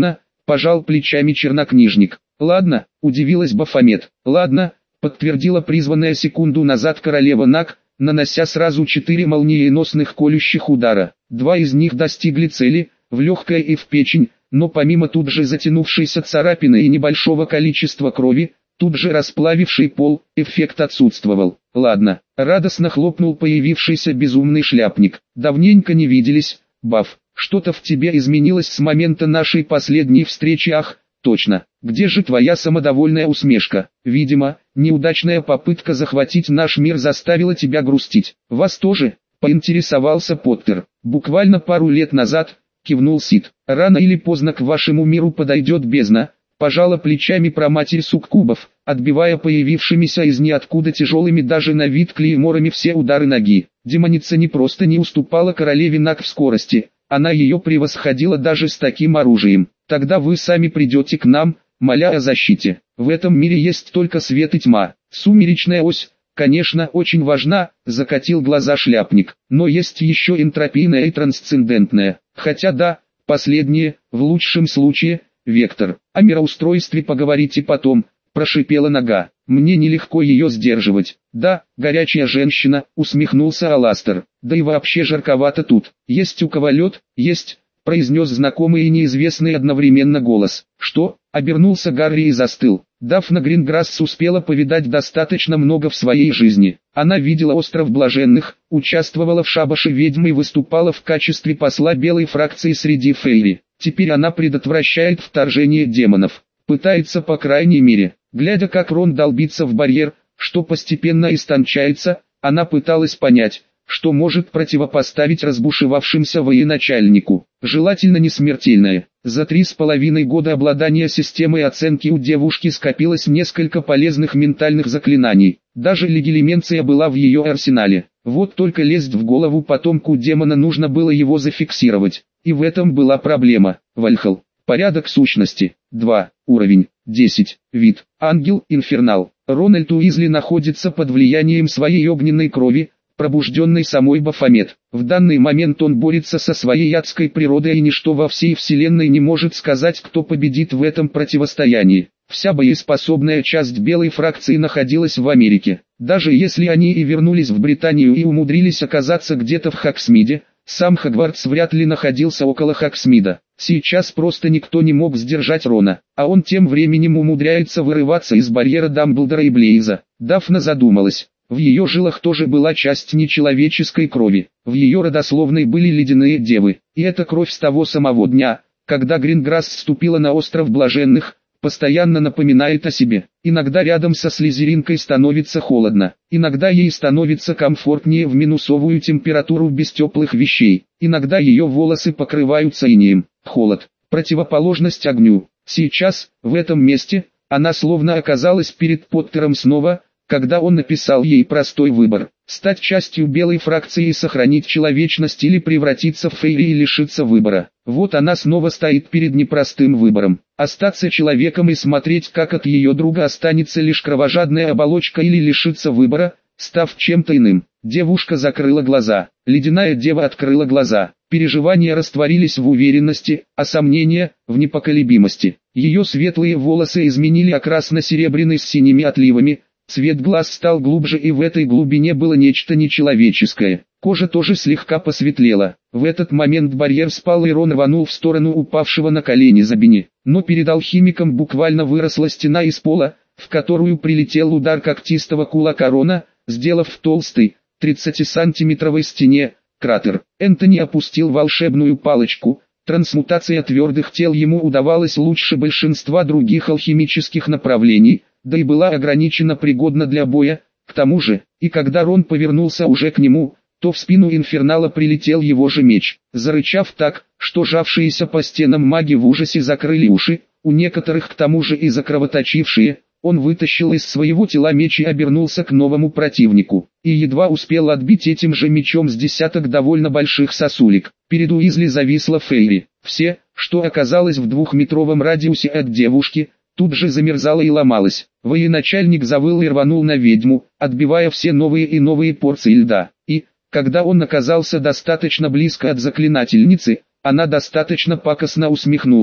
пожал плечами чернокнижник. Ладно, удивилась Бафомет. Ладно, подтвердила призванная секунду назад королева Наг, нанося сразу четыре молниеносных колющих удара. Два из них достигли цели, в легкое и в печень, но помимо тут же затянувшейся царапины и небольшого количества крови, тут же расплавивший пол, эффект отсутствовал. Ладно, радостно хлопнул появившийся безумный шляпник. Давненько не виделись, Баф, что-то в тебе изменилось с момента нашей последней встречи. Ах, точно, где же твоя самодовольная усмешка? Видимо, неудачная попытка захватить наш мир заставила тебя грустить. Вас тоже, поинтересовался Поттер. Буквально пару лет назад, кивнул Сид. Рано или поздно к вашему миру подойдет бездна. Пожала плечами праматерь суккубов, отбивая появившимися из ниоткуда тяжелыми даже на вид клейморами все удары ноги. Демоница не просто не уступала королеве Наг в скорости, она ее превосходила даже с таким оружием. Тогда вы сами придете к нам, моля о защите. В этом мире есть только свет и тьма. Сумеречная ось, конечно, очень важна, закатил глаза шляпник, но есть еще энтропийная и трансцендентная. Хотя да, последнее, в лучшем случае, вектор. О мироустройстве поговорите потом, прошипела Нога. Мне нелегко ее сдерживать. Да, горячая женщина, усмехнулся Аластер. Да и вообще жарковато тут. Есть у кого лед? Есть, произнес знакомый и неизвестный одновременно голос. Что? Обернулся Гарри и застыл. Дафна Гринграсс успела повидать достаточно много в своей жизни. Она видела остров Блаженных, участвовала в шабаше ведьм и выступала в качестве посла белой фракции среди фейри. Теперь она предотвращает вторжение демонов. Пытается по крайней мере. Глядя как Рон долбится в барьер, что постепенно истончается, она пыталась понять, что может противопоставить разбушевавшимся военачальнику. Желательно не смертельное. За три с половиной года обладания системой оценки у девушки скопилось несколько полезных ментальных заклинаний. Даже легилименция была в ее арсенале. Вот только лезть в голову потомку демона нужно было его зафиксировать. И в этом была проблема. Вальхал. Порядок сущности. два. Уровень. десять. Вид. Ангел. Инфернал. Рональд Уизли находится под влиянием своей огненной крови, пробужденной самой Бафомет. В данный момент он борется со своей адской природой, и ничто во всей вселенной не может сказать, кто победит в этом противостоянии. Вся боеспособная часть белой фракции находилась в Америке. Даже если они и вернулись в Британию и умудрились оказаться где-то в Хоксмиде, сам Хогвартс вряд ли находился около Хоксмида. Сейчас просто никто не мог сдержать Рона, а он тем временем умудряется вырываться из барьера Дамблдора и Блейза. Дафна задумалась. В ее жилах тоже была часть нечеловеческой крови. В ее родословной были ледяные девы. И эта кровь с того самого дня, когда Гринграсс вступила на остров Блаженных, постоянно напоминает о себе. Иногда рядом со слизеринкой становится холодно. Иногда ей становится комфортнее в минусовую температуру без теплых вещей. Иногда ее волосы покрываются инеем. Холод. Противоположность огню. Сейчас, в этом месте, она словно оказалась перед Поттером снова, когда он написал ей простой выбор: стать частью белой фракции и сохранить человечность, или превратиться в фейри и лишиться выбора. Вот она снова стоит перед непростым выбором: остаться человеком и смотреть, как от ее друга останется лишь кровожадная оболочка, или лишиться выбора, став чем-то иным. Девушка закрыла глаза, ледяная дева открыла глаза. Переживания растворились в уверенности, а сомнения — в непоколебимости. Ее светлые волосы изменили окрас на серебряный с синими отливами. Цвет глаз стал глубже, и в этой глубине было нечто нечеловеческое. Кожа тоже слегка посветлела. В этот момент барьер спал, и Рон рванул в сторону упавшего на колени Забини. Но перед алхимиком буквально выросла стена из пола, в которую прилетел удар когтистого кулака Рона, сделав в толстой, тридцатисантиметровой стене кратер. Энтони опустил волшебную палочку. Трансмутация твердых тел ему удавалась лучше большинства других алхимических направлений, да и была ограничена пригодна для боя. К тому же, и когда Рон повернулся уже к нему, то в спину Инфернала прилетел его же меч. Зарычав так, что жавшиеся по стенам маги в ужасе закрыли уши, у некоторых к тому же и закровоточившие, он вытащил из своего тела меч и обернулся к новому противнику. И едва успел отбить этим же мечом с десяток довольно больших сосулек. Перед Уизли зависла Фейри. Все, что оказалось в двухметровом радиусе от девушки, тут же замерзало и ломалось. Военачальник завыл и рванул на ведьму, отбивая все новые и новые порции льда. И, когда он оказался достаточно близко от заклинательницы, она достаточно пакостно усмехнулась.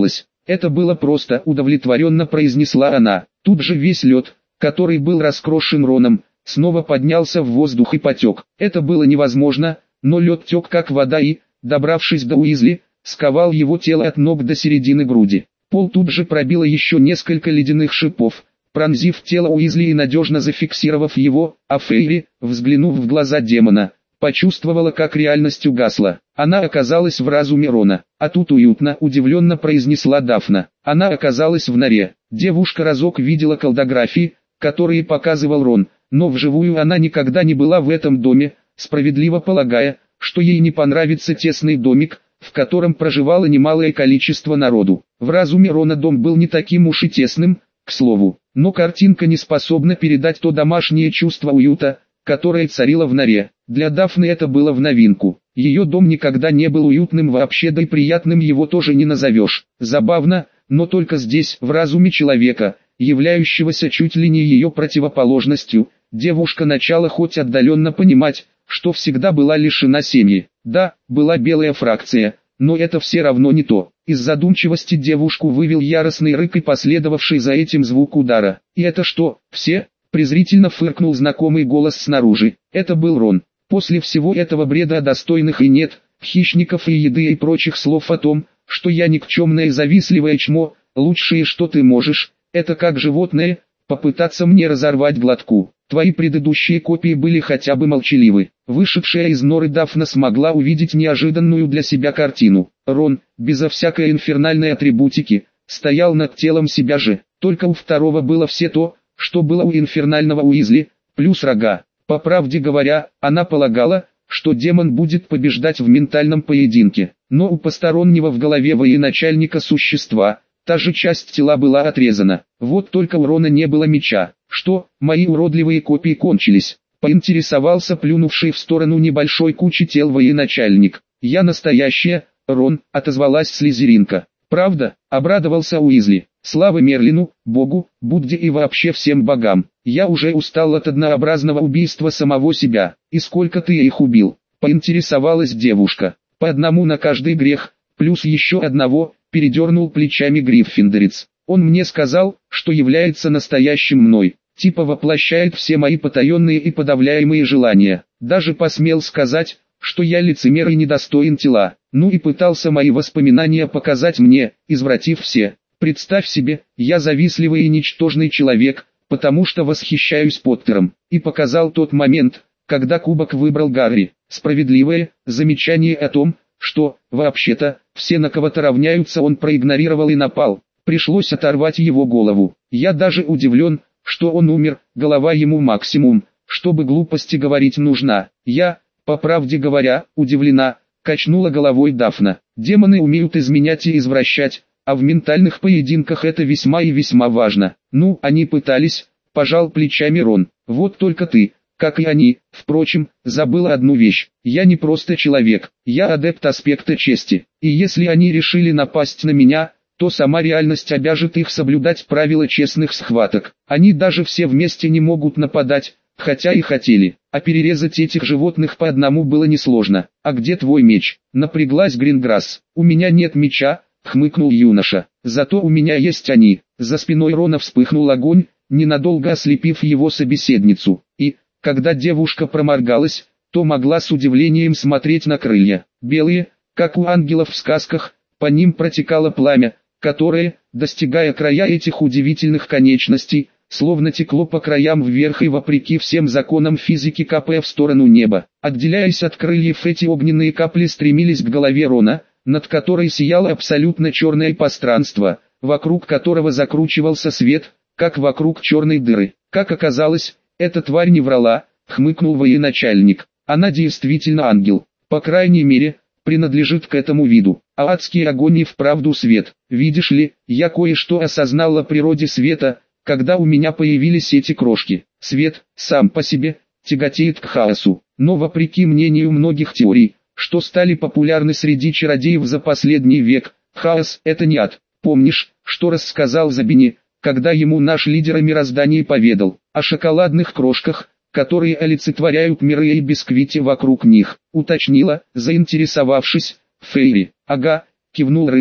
Это было просто, удовлетворенно произнесла она. Тут же весь лед, который был раскрошен Роном, снова поднялся в воздух и потек. Это было невозможно, но лед тек как вода и, добравшись до Уизли, сковал его тело от ног до середины груди. Пол тут же пробило еще несколько ледяных шипов, пронзив тело Уизли и надежно зафиксировав его, а Фейри, взглянув в глаза демона, почувствовала, как реальность угасла. Она оказалась в разуме Рона. А тут уютно, удивленно произнесла Дафна. Она оказалась в норе. Девушка разок видела колдографии, которые показывал Рон, но вживую она никогда не была в этом доме, справедливо полагая, что ей не понравится тесный домик, в котором проживало немалое количество народу. В разуме Рона дом был не таким уж и тесным, к слову, но картинка не способна передать то домашнее чувство уюта, которое царило в норе. Для Дафны это было в новинку. Ее дом никогда не был уютным вообще, да и приятным его тоже не назовешь. Забавно, но только здесь, в разуме человека, являющегося чуть ли не ее противоположностью, девушка начала хоть отдаленно понимать, что всегда была лишена семьи. Да, была белая фракция, но это все равно не то. Из задумчивости девушку вывел яростный рык и последовавший за этим звук удара. «И это что, все?» – презрительно фыркнул знакомый голос снаружи. Это был Рон. После всего этого бреда о достойных и нет, хищников и еды и прочих слов о том, что я никчемное завистливое чмо, лучшее, что ты можешь, это как животное, попытаться мне разорвать глотку. Твои предыдущие копии были хотя бы молчаливы». Вышедшая из норы Дафна смогла увидеть неожиданную для себя картину. Рон, безо всякой инфернальной атрибутики, стоял над телом себя же. Только у второго было все то, что было у инфернального Уизли, плюс рога. По правде говоря, она полагала, что демон будет побеждать в ментальном поединке. Но у постороннего в голове военачальника существа, та же часть тела была отрезана. Вот только у Рона не было меча. «Что, мои уродливые копии кончились?» — поинтересовался плюнувший в сторону небольшой кучи тел военачальник. «Я настоящая, Рон», — отозвалась слизеринка. «Правда?» — обрадовался Уизли. «Слава Мерлину, Богу, Будде и вообще всем богам. Я уже устал от однообразного убийства самого себя. И сколько ты их убил?» — поинтересовалась девушка. «По одному на каждый грех, плюс еще одного», — передернул плечами Гриффиндорец. «Он мне сказал, что является настоящим мной, типа воплощает все мои потаенные и подавляемые желания. Даже посмел сказать, что я лицемер и недостоин тела. Ну и пытался мои воспоминания показать мне, извратив все. Представь себе, я завистливый и ничтожный человек, потому что восхищаюсь Поттером. И показал тот момент, когда кубок выбрал Гарри. Справедливое замечание о том, что, вообще-то, все на кого-то равняются, он проигнорировал и напал. Пришлось оторвать его голову. Я даже удивлен, что он умер, голова ему максимум, чтобы глупости говорить нужна. Я, по правде говоря, удивлена», — качнула головой Дафна. «Демоны умеют изменять и извращать, а в ментальных поединках это весьма и весьма важно». «Ну, они пытались», — пожал плечами Рон. «Вот только ты, как и они, впрочем, забыла одну вещь. Я не просто человек, я адепт аспекта чести. И если они решили напасть на меня, то сама реальность обяжет их соблюдать правила честных схваток. Они даже все вместе не могут нападать, хотя и хотели. А перерезать этих животных по одному было несложно. А где твой меч?» — напряглась Гринграсс. «У меня нет меча», — хмыкнул юноша. «Зато у меня есть они». За спиной Рона вспыхнул огонь, ненадолго ослепив его собеседницу. И, когда девушка проморгалась, то могла с удивлением смотреть на крылья. Белые, как у ангелов в сказках, по ним протекало пламя, которое, достигая края этих удивительных конечностей, словно текло по краям вверх и вопреки всем законам физики капая в сторону неба. Отделяясь от крыльев, эти огненные капли стремились к голове Рона, над которой сияло абсолютно черное пространство, вокруг которого закручивался свет, как вокруг черной дыры. Как оказалось, эта тварь не врала, хмыкнул военачальник. Она действительно ангел, по крайней мере, принадлежит к этому виду. А адский огонь и вправду свет. Видишь ли, я кое-что осознал о природе света, когда у меня появились эти крошки. Свет, сам по себе, тяготеет к хаосу. Но вопреки мнению многих теорий, что стали популярны среди чародеев за последний век, хаос – это не ад. Помнишь, что рассказал Забини, когда ему наш лидер мироздания поведал о шоколадных крошках, которые олицетворяют миры и бисквити вокруг них, уточнила, заинтересовавшись, Фейри. «Ага», кивнул рыжий,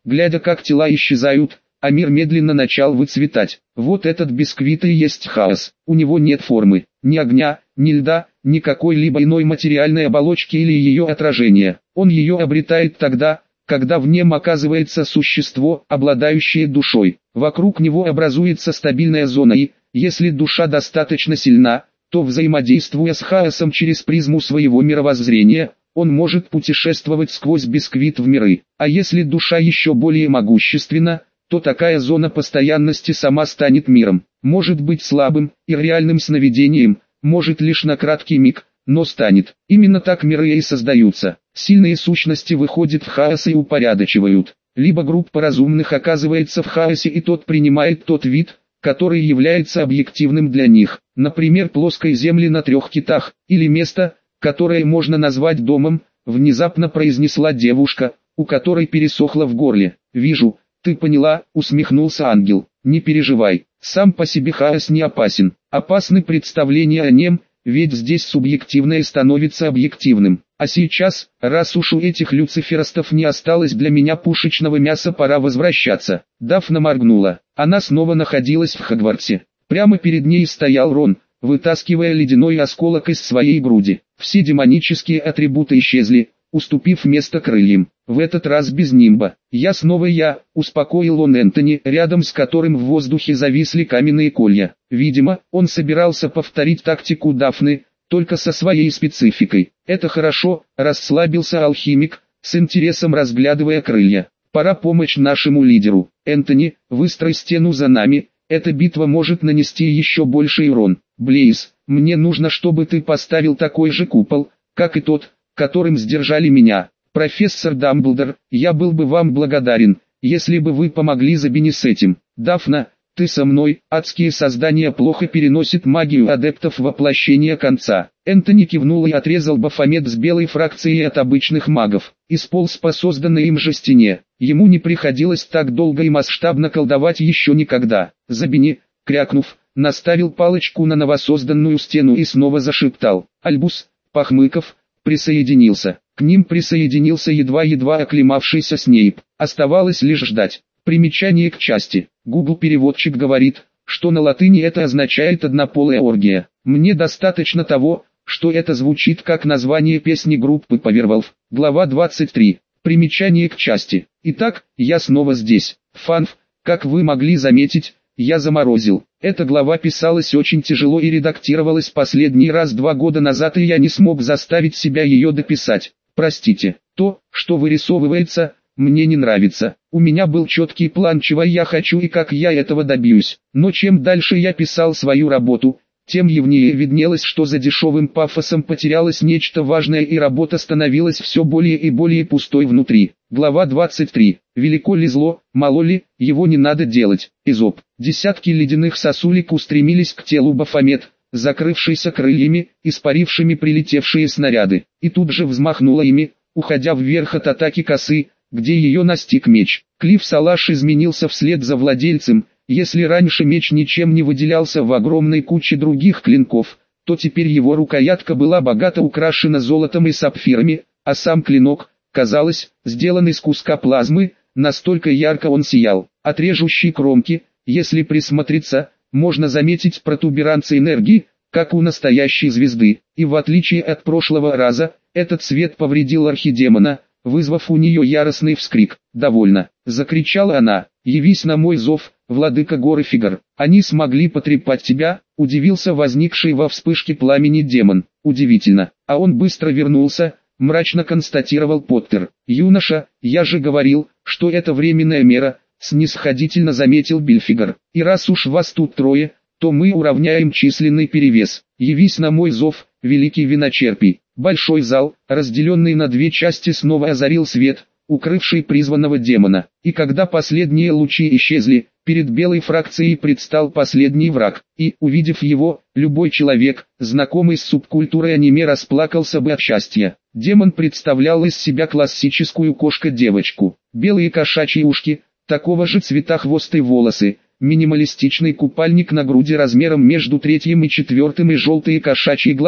глядя как тела исчезают, а мир медленно начал выцветать. Вот этот бисквит и есть хаос. У него нет формы, ни огня, ни льда, ни какой-либо иной материальной оболочки или ее отражения. Он ее обретает тогда, когда в нем оказывается существо, обладающее душой. Вокруг него образуется стабильная зона и, если душа достаточно сильна, то взаимодействуя с хаосом через призму своего мировоззрения, он может путешествовать сквозь бисквит в миры. А если душа еще более могущественна, то такая зона постоянности сама станет миром. Может быть слабым и реальным сновидением, может лишь на краткий миг, но станет. Именно так миры и создаются. Сильные сущности выходят в хаос и упорядочивают. Либо группа разумных оказывается в хаосе и тот принимает тот вид, который является объективным для них. Например, плоской земли на трех китах, или место, которое можно назвать домом, внезапно произнесла девушка, у которой пересохло в горле. «Вижу, ты поняла», усмехнулся ангел. «Не переживай, сам по себе хаос не опасен. Опасны представления о нем, ведь здесь субъективное становится объективным. А сейчас, раз уж у этих люциферостов не осталось для меня пушечного мяса, пора возвращаться». Дафна моргнула. Она снова находилась в Хогвартсе. Прямо перед ней стоял Рон, вытаскивая ледяной осколок из своей груди. Все демонические атрибуты исчезли, уступив место крыльям. В этот раз без нимба. «Я снова я», — успокоил он Энтони, рядом с которым в воздухе зависли каменные колья. Видимо, он собирался повторить тактику Дафны, только со своей спецификой. «Это хорошо», — расслабился алхимик, с интересом разглядывая крылья. «Пора помочь нашему лидеру. Энтони, выстрой стену за нами, эта битва может нанести еще больший урон. Блейз, мне нужно, чтобы ты поставил такой же купол, как и тот, которым сдержали меня. Профессор Дамблдор, я был бы вам благодарен, если бы вы помогли Забини с этим. Дафна, ты со мной, адские создания плохо переносят магию адептов воплощения конца». Энтони кивнул и отрезал Бафомет с белой фракцией от обычных магов, и сполз по созданной им же стене. Ему не приходилось так долго и масштабно колдовать еще никогда. Забини, крякнув, наставил палочку на новосозданную стену и снова зашептал. Альбус, похмыков, присоединился. К ним присоединился едва-едва оклемавшийся Снейп. Оставалось лишь ждать. Примечание к части. Google-переводчик говорит, что на латыни это означает «однополая оргия». Мне достаточно того, что это звучит как название песни группы Powerwolf. Глава двадцать три. Примечание к части. Итак, я снова здесь. Фанф, как вы могли заметить, я заморозил. Эта глава писалась очень тяжело и редактировалась последний раз два года назад, и я не смог заставить себя ее дописать. Простите, то, что вырисовывается, мне не нравится. У меня был четкий план, чего я хочу и как я этого добьюсь. Но чем дальше я писал свою работу, тем явнее виднелось, что за дешевым пафосом потерялось нечто важное и работа становилась все более и более пустой внутри. Глава двадцать три. Велико ли зло, мало ли, его не надо делать. Изоп. Десятки ледяных сосулек устремились к телу Бафомет, закрывшейся крыльями, испарившими прилетевшие снаряды, и тут же взмахнула ими, уходя вверх от атаки косы, где ее настиг меч. Клифф Салаш изменился вслед за владельцем. Если раньше меч ничем не выделялся в огромной куче других клинков, то теперь его рукоятка была богато украшена золотом и сапфирами, а сам клинок, казалось, сделан из куска плазмы, настолько ярко он сиял. От режущей кромки, если присмотреться, можно заметить протуберанцы энергии, как у настоящей звезды, и в отличие от прошлого раза, этот свет повредил архидемона, вызвав у нее яростный вскрик. «Довольно!» — закричала она. «Явись на мой зов, владыка горы Фигар. Они смогли потрепать тебя», — удивился возникший во вспышке пламени демон. «Удивительно, а он быстро вернулся», — мрачно констатировал Поттер. «Юноша, я же говорил, что это временная мера», — снисходительно заметил Бильфигар. «И раз уж вас тут трое, то мы уравняем численный перевес. Явись на мой зов, великий виночерпий». Большой зал, разделенный на две части, снова озарил свет, укрывший призванного демона. И когда последние лучи исчезли, перед белой фракцией предстал последний враг. И, увидев его, любой человек, знакомый с субкультурой аниме, расплакался бы от счастья. Демон представлял из себя классическую кошка-девочку. Белые кошачьи ушки, такого же цвета хвост и волосы, минималистичный купальник на груди размером между третьим и четвертым и желтые кошачьи глаза.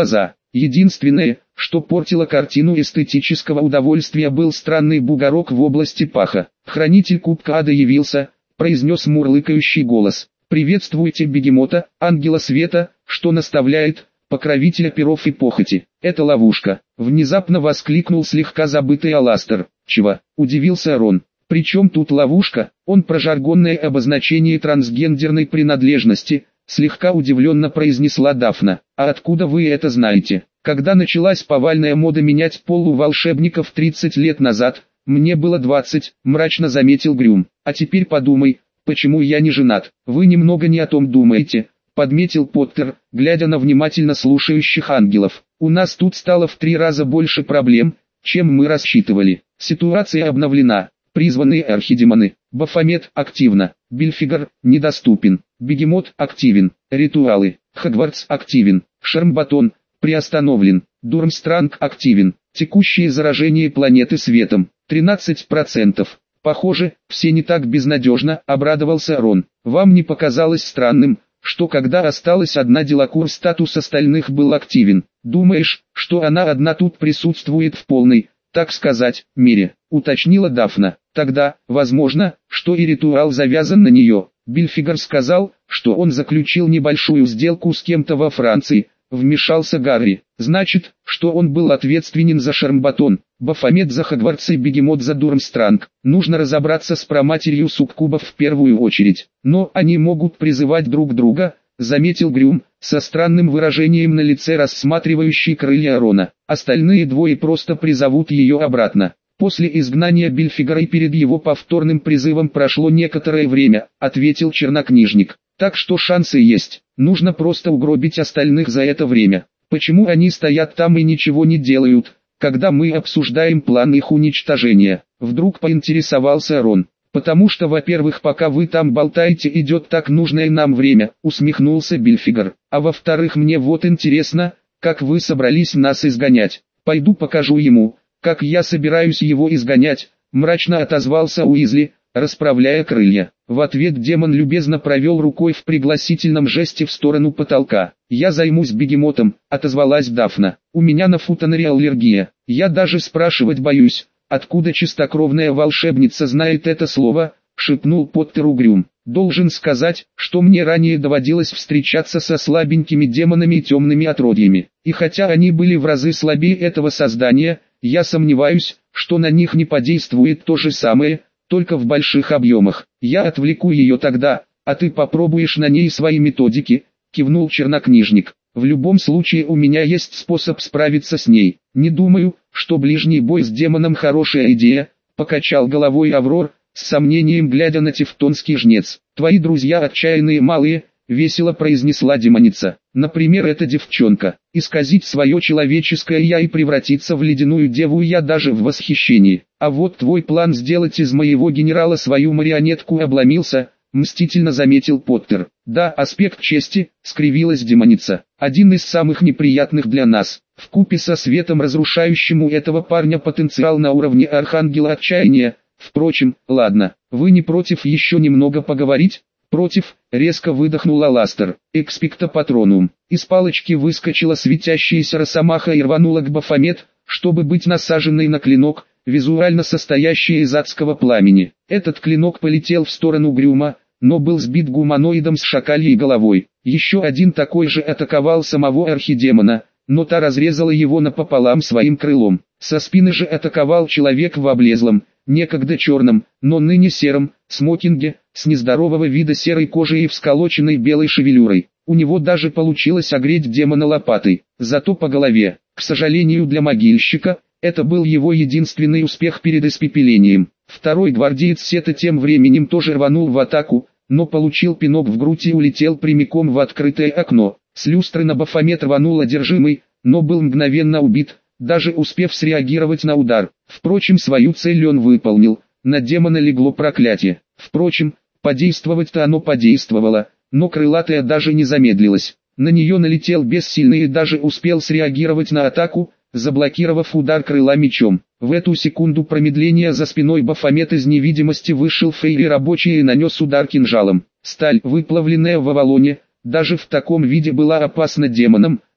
Единственное, что портило картину эстетического удовольствия, был странный бугорок в области паха. «Хранитель Кубка Ада явился», — произнес мурлыкающий голос. «Приветствуйте бегемота, ангела света, что наставляет, покровителя перов и похоти. Это ловушка», — внезапно воскликнул слегка забытый Аластер. «Чего?» — удивился Рон. «Причем тут ловушка?» Он про жаргонное обозначение трансгендерной принадлежности, слегка удивленно произнесла Дафна. «А откуда вы это знаете?» «Когда началась повальная мода менять пол у волшебников тридцать лет назад, мне было двадцать», — мрачно заметил Грюм. «А теперь подумай, почему я не женат?» «Вы немного не о том думаете», — подметил Поттер, глядя на внимательно слушающих ангелов. «У нас тут стало в три раза больше проблем, чем мы рассчитывали. Ситуация обновлена. Призванные архидемоны. Бафомет активно. Бильфигар недоступен. Бегемот активен. Ритуалы. Хогвартс активен. Шармбатон приостановлен. Дурмстранг активен. Текущее заражение планеты светом. тринадцать процентов. Похоже, все не так безнадежно, обрадовался Рон. Вам не показалось странным, что когда осталась одна Делакур, статус остальных был активен? Думаешь, что она одна тут присутствует в полной, так сказать, мере, уточнила Дафна. Тогда, возможно, что и ритуал завязан на нее. Бильфигар сказал, что он заключил небольшую сделку с кем-то во Франции, вмешался Гарри. Значит, что он был ответственен за Шармбатон, Бафомет за Хогвартс и Бегемот за Дурмстранг. Нужно разобраться с праматерью суккубов в первую очередь. Но они могут призывать друг друга, заметил Грюм, со странным выражением на лице, рассматривающий крылья Рона. Остальные двое просто призовут ее обратно. После изгнания Бильфигара и перед его повторным призывом прошло некоторое время, ответил чернокнижник. Так что шансы есть, нужно просто угробить остальных за это время. Почему они стоят там и ничего не делают, когда мы обсуждаем план их уничтожения? Вдруг поинтересовался Рон. Потому что, во-первых, пока вы там болтаете, идет так нужное нам время, усмехнулся Бильфигар. А во-вторых, мне вот интересно, как вы собрались нас изгонять. Пойду покажу ему, как я собираюсь его изгонять, мрачно отозвался Уизли, расправляя крылья. В ответ демон любезно провел рукой в пригласительном жесте в сторону потолка. «Я займусь бегемотом», — отозвалась Дафна. «У меня на футонаре аллергия. Я даже спрашивать боюсь, откуда чистокровная волшебница знает это слово», — шепнул Поттеру Грюм. «Должен сказать, что мне ранее доводилось встречаться со слабенькими демонами и темными отродьями. И хотя они были в разы слабее этого создания, я сомневаюсь, что на них не подействует то же самое, только в больших объемах. Я отвлеку ее тогда, а ты попробуешь на ней свои методики», — кивнул чернокнижник. «В любом случае у меня есть способ справиться с ней. Не думаю, что ближний бой с демоном хорошая идея», — покачал головой Аврор, с сомнением глядя на тевтонский жнец. «Твои друзья отчаянные малые», — весело произнесла демоница. «Например, эта девчонка. Исказить свое человеческое я и превратиться в ледяную деву я даже в восхищении. А вот твой план сделать из моего генерала свою марионетку обломился», — мстительно заметил Поттер. «Да, аспект чести», — скривилась демоница. «Один из самых неприятных для нас. Вкупе со светом, разрушающим у этого парня потенциал на уровне архангела отчаяния. Впрочем, ладно, вы не против еще немного поговорить?» «Против», — резко выдохнул Аластер. «Экспекто патронум». Из палочки выскочила светящаяся росомаха и рванула к Бафомет, чтобы быть насаженной на клинок, визуально состоящий из адского пламени. Этот клинок полетел в сторону Грюма, но был сбит гуманоидом с шакальей головой. Еще один такой же атаковал самого архидемона, но та разрезала его напополам своим крылом. Со спины же атаковал человек в облезлом, некогда черном, но ныне сером, смокинге, с нездорового вида серой кожей и всколоченной белой шевелюрой. У него даже получилось огреть демона лопатой, зато по голове. К сожалению для могильщика, это был его единственный успех перед испепелением. Второй гвардеец Сета тем временем тоже рванул в атаку, но получил пинок в грудь и улетел прямиком в открытое окно. С люстры на Бафомет рванул одержимый, но был мгновенно убит, даже успев среагировать на удар. Впрочем, свою цель он выполнил, на демона легло проклятие. Впрочем, подействовать-то оно подействовало, но крылатая даже не замедлилась. На нее налетел бессильный и даже успел среагировать на атаку, заблокировав удар крыла мечом. В эту секунду промедления за спиной Бафомет из невидимости вышел Фейри рабочий и нанес удар кинжалом. Сталь, выплавленная в Авалоне, даже в таком виде была опасна демонам,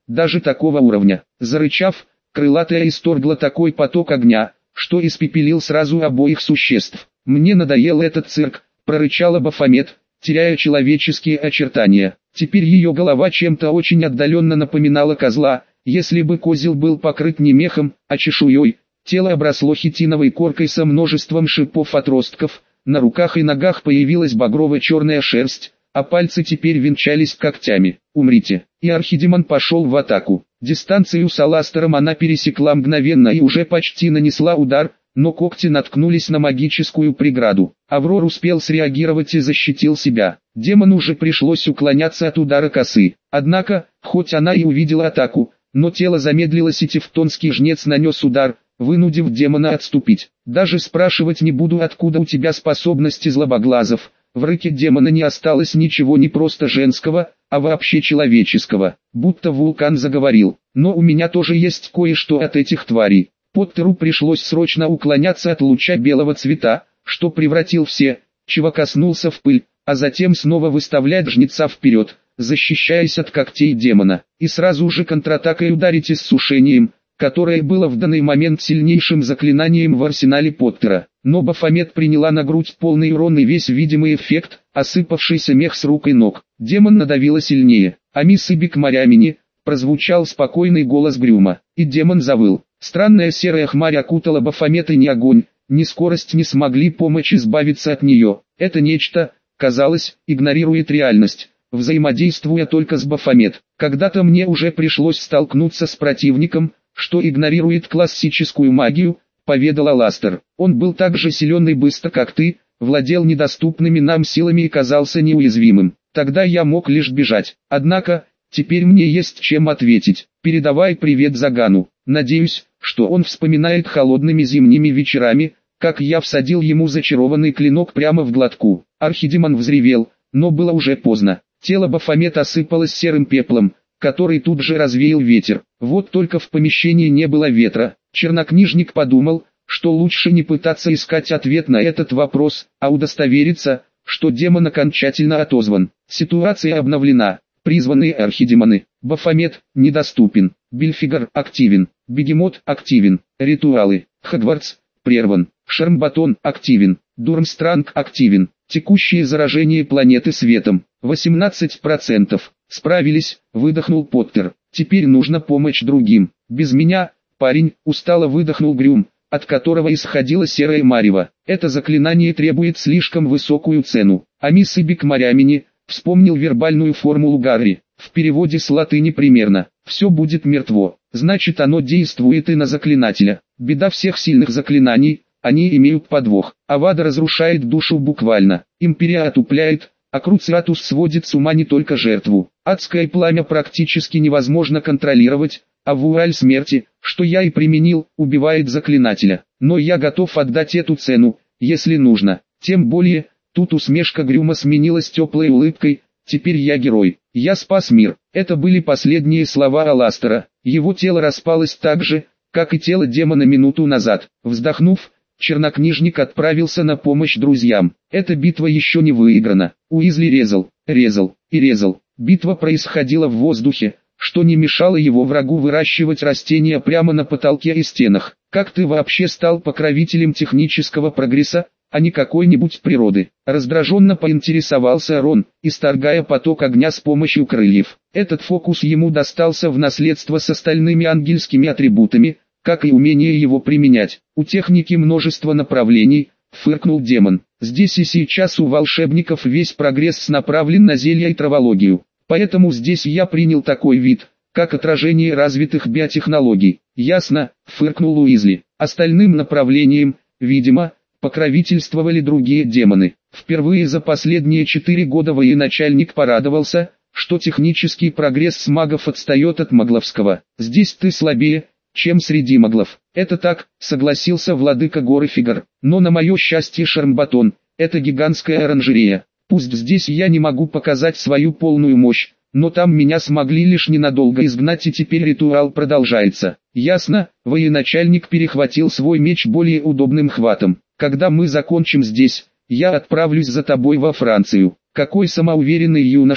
даже такого уровня. Зарычав, крылатая исторгла такой поток огня, что испепелил сразу обоих существ. «Мне надоел этот цирк», — прорычала Бафомет, теряя человеческие очертания. Теперь ее голова чем-то очень отдаленно напоминала козла, если бы козел был покрыт не мехом, а чешуей. Тело обросло хитиновой коркой со множеством шипов-отростков, на руках и ногах появилась багрово-черная шерсть, а пальцы теперь венчались когтями. «Умрите!» И Архидемон пошел в атаку. Дистанцию с Аластером она пересекла мгновенно и уже почти нанесла удар, но когти наткнулись на магическую преграду. Аврор успел среагировать и защитил себя. Демону уже пришлось уклоняться от удара косы. Однако, хоть она и увидела атаку, но тело замедлилось и тевтонский жнец нанес удар, вынудив демона отступить. «Даже спрашивать не буду, откуда у тебя способности злобоглазов». В рыке демона не осталось ничего не просто женского, а вообще человеческого. Будто вулкан заговорил. «Но у меня тоже есть кое-что от этих тварей». Поттеру пришлось срочно уклоняться от луча белого цвета, что превратил все, чего коснулся, в пыль, а затем снова выставлять жнеца вперед, защищаясь от когтей демона, и сразу же контратакой ударить иссушением, которое было в данный момент сильнейшим заклинанием в арсенале Поттера. Но Бафомет приняла на грудь полный урон и весь видимый эффект, осыпавшийся мех с рук и ног. Демон надавило сильнее, а мисс Ибик Морямини, прозвучал спокойный голос Грюма, и демон завыл. Странная серая хмарь окутала Бафомет, и ни огонь, ни скорость не смогли помочь избавиться от нее. Это нечто, казалось, игнорирует реальность, взаимодействуя только с Бафомет. Когда-то мне уже пришлось столкнуться с противником, что игнорирует классическую магию, поведал Аластер. Он был так же силен и быстр, как ты, владел недоступными нам силами и казался неуязвимым. Тогда я мог лишь бежать. Однако, теперь мне есть чем ответить. Передавай привет Загану. Надеюсь, что он вспоминает холодными зимними вечерами, как я всадил ему зачарованный клинок прямо в глотку. Архидемон взревел, но было уже поздно. Тело Бафомет осыпалось серым пеплом, который тут же развеял ветер. Вот только в помещении не было ветра. Чернокнижник подумал, что лучше не пытаться искать ответ на этот вопрос, а удостовериться, что демон окончательно отозван. Ситуация обновлена. Призванные архидемоны. Бафомет недоступен. Бильфигар активен. Бегемот активен. Ритуалы. Хогвартс прерван. Шармбатон активен. Дурмстранг активен. Текущее заражение планеты светом. восемнадцать процентов. Справились, выдохнул Поттер. Теперь нужна помощь другим. Без меня, парень, устало выдохнул Грюм, от которого исходила серая марево. Это заклинание требует слишком высокую цену. А мисс Ибик Морямини вспомнил вербальную формулу Гарри. В переводе с латыни примерно «все будет мертво», значит оно действует и на заклинателя. Беда всех сильных заклинаний, они имеют подвох. Авада разрушает душу буквально, Империя отупляет, а Круциатус сводит с ума не только жертву. Адское пламя практически невозможно контролировать, а вуаль смерти, что я и применил, убивает заклинателя. Но я готов отдать эту цену, если нужно. Тем более, тут усмешка Грюма сменилась теплой улыбкой. Теперь я герой, я спас мир. Это были последние слова Аластера. Его тело распалось так же, как и тело демона минуту назад. Вздохнув, чернокнижник отправился на помощь друзьям. Эта битва еще не выиграна. Уизли резал, резал и резал. Битва происходила в воздухе, что не мешало его врагу выращивать растения прямо на потолке и стенах. Как ты вообще стал покровителем технического прогресса, а не какой-нибудь природы? Раздраженно поинтересовался Рон, исторгая поток огня с помощью крыльев. Этот фокус ему достался в наследство с остальными ангельскими атрибутами, как и умение его применять. У техники множество направлений, фыркнул демон. Здесь и сейчас у волшебников весь прогресс направлен на зелья и травологию. Поэтому здесь я принял такой вид, как отражение развитых биотехнологий. Ясно, фыркнул Уизли. Остальным направлением, видимо, покровительствовали другие демоны. Впервые за последние четыре года военачальник порадовался, что технический прогресс магов отстает от магловского. Здесь ты слабее, чем среди маглов. Это так, согласился владыка горы Фигар. Но на мое счастье Шармбатон, это гигантская оранжерея. Пусть здесь я не могу показать свою полную мощь, но там меня смогли лишь ненадолго изгнать, и теперь ритуал продолжается. Ясно, военачальник перехватил свой меч более удобным хватом. Когда мы закончим здесь, я отправлюсь за тобой во Францию. Какой самоуверенный юноша,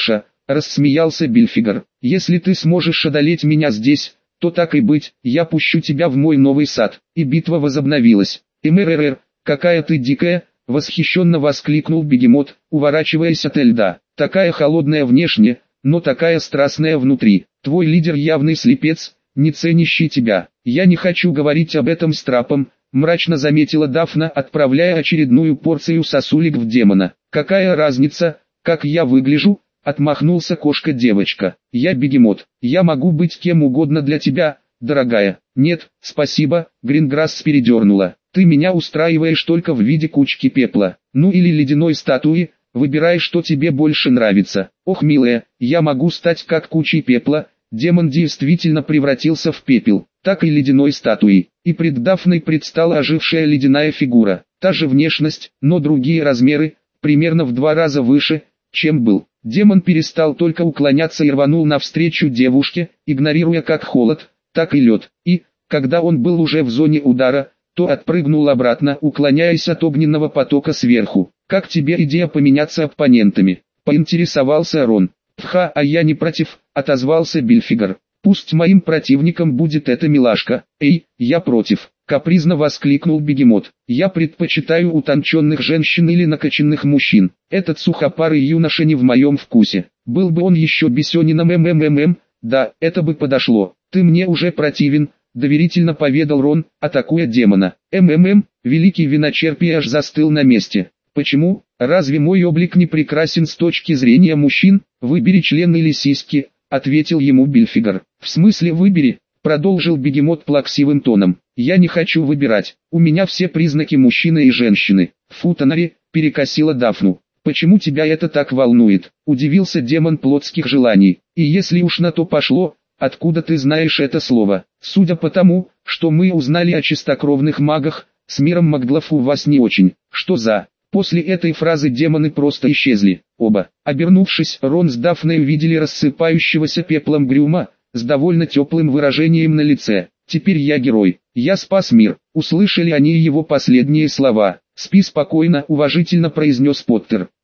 рассмеялся Бильфигор. Если ты сможешь одолеть меня здесь, то так и быть, я пущу тебя в мой новый сад. И битва возобновилась. «Мррр, какая ты дикая!» — восхищенно воскликнул бегемот, уворачиваясь от льда. «Такая холодная внешне, но такая страстная внутри. Твой лидер явный слепец, не ценящий тебя. Я не хочу говорить об этом с трапом», — мрачно заметила Дафна, отправляя очередную порцию сосулек в демона. «Какая разница, как я выгляжу?» — отмахнулся кошка-девочка. «Я бегемот, я могу быть кем угодно для тебя, дорогая». «Нет, спасибо», — Гринграсс передернула. «Ты меня устраиваешь только в виде кучки пепла, ну или ледяной статуи, выбирай, что тебе больше нравится». «Ох, милая, я могу стать как кучей пепла». Демон действительно превратился в пепел, так и ледяной статуей, и пред Дафной предстала ожившая ледяная фигура. Та же внешность, но другие размеры, примерно в два раза выше, чем был. Демон перестал только уклоняться и рванул навстречу девушке, игнорируя как холод, так и лед, и, когда он был уже в зоне удара, то отпрыгнул обратно, уклоняясь от огненного потока сверху. «Как тебе идея поменяться оппонентами?» — поинтересовался Рон. «Пха, а я не против», — отозвался Бильфигор. «Пусть моим противником будет эта милашка». «Эй, я против», — капризно воскликнул бегемот. «Я предпочитаю утонченных женщин или накачанных мужчин. Этот сухопарый юноша не в моем вкусе. Был бы он еще бесенином мммм, да, это бы подошло. Ты мне уже противен», — доверительно поведал Рон, атакуя демона. «МММ», великий виночерпий аж застыл на месте. «Почему? Разве мой облик не прекрасен с точки зрения мужчин? Выбери член или сиськи», — ответил ему Бильфигор. «В смысле выбери?» — продолжил бегемот плаксивым тоном. «Я не хочу выбирать, у меня все признаки мужчины и женщины». «Фу, Танари», — перекосила Дафну. «Почему тебя это так волнует?» — удивился демон плотских желаний. «И если уж на то пошло, откуда ты знаешь это слово?» «Судя по тому, что мы узнали о чистокровных магах, с миром маглов у вас не очень». «Что за...» После этой фразы демоны просто исчезли. Оба, обернувшись, Рон с Дафной увидели рассыпающегося пеплом Грюма, с довольно теплым выражением на лице. «Теперь я герой, я спас мир», — услышали они его последние слова. «Спи спокойно», — уважительно произнес Поттер.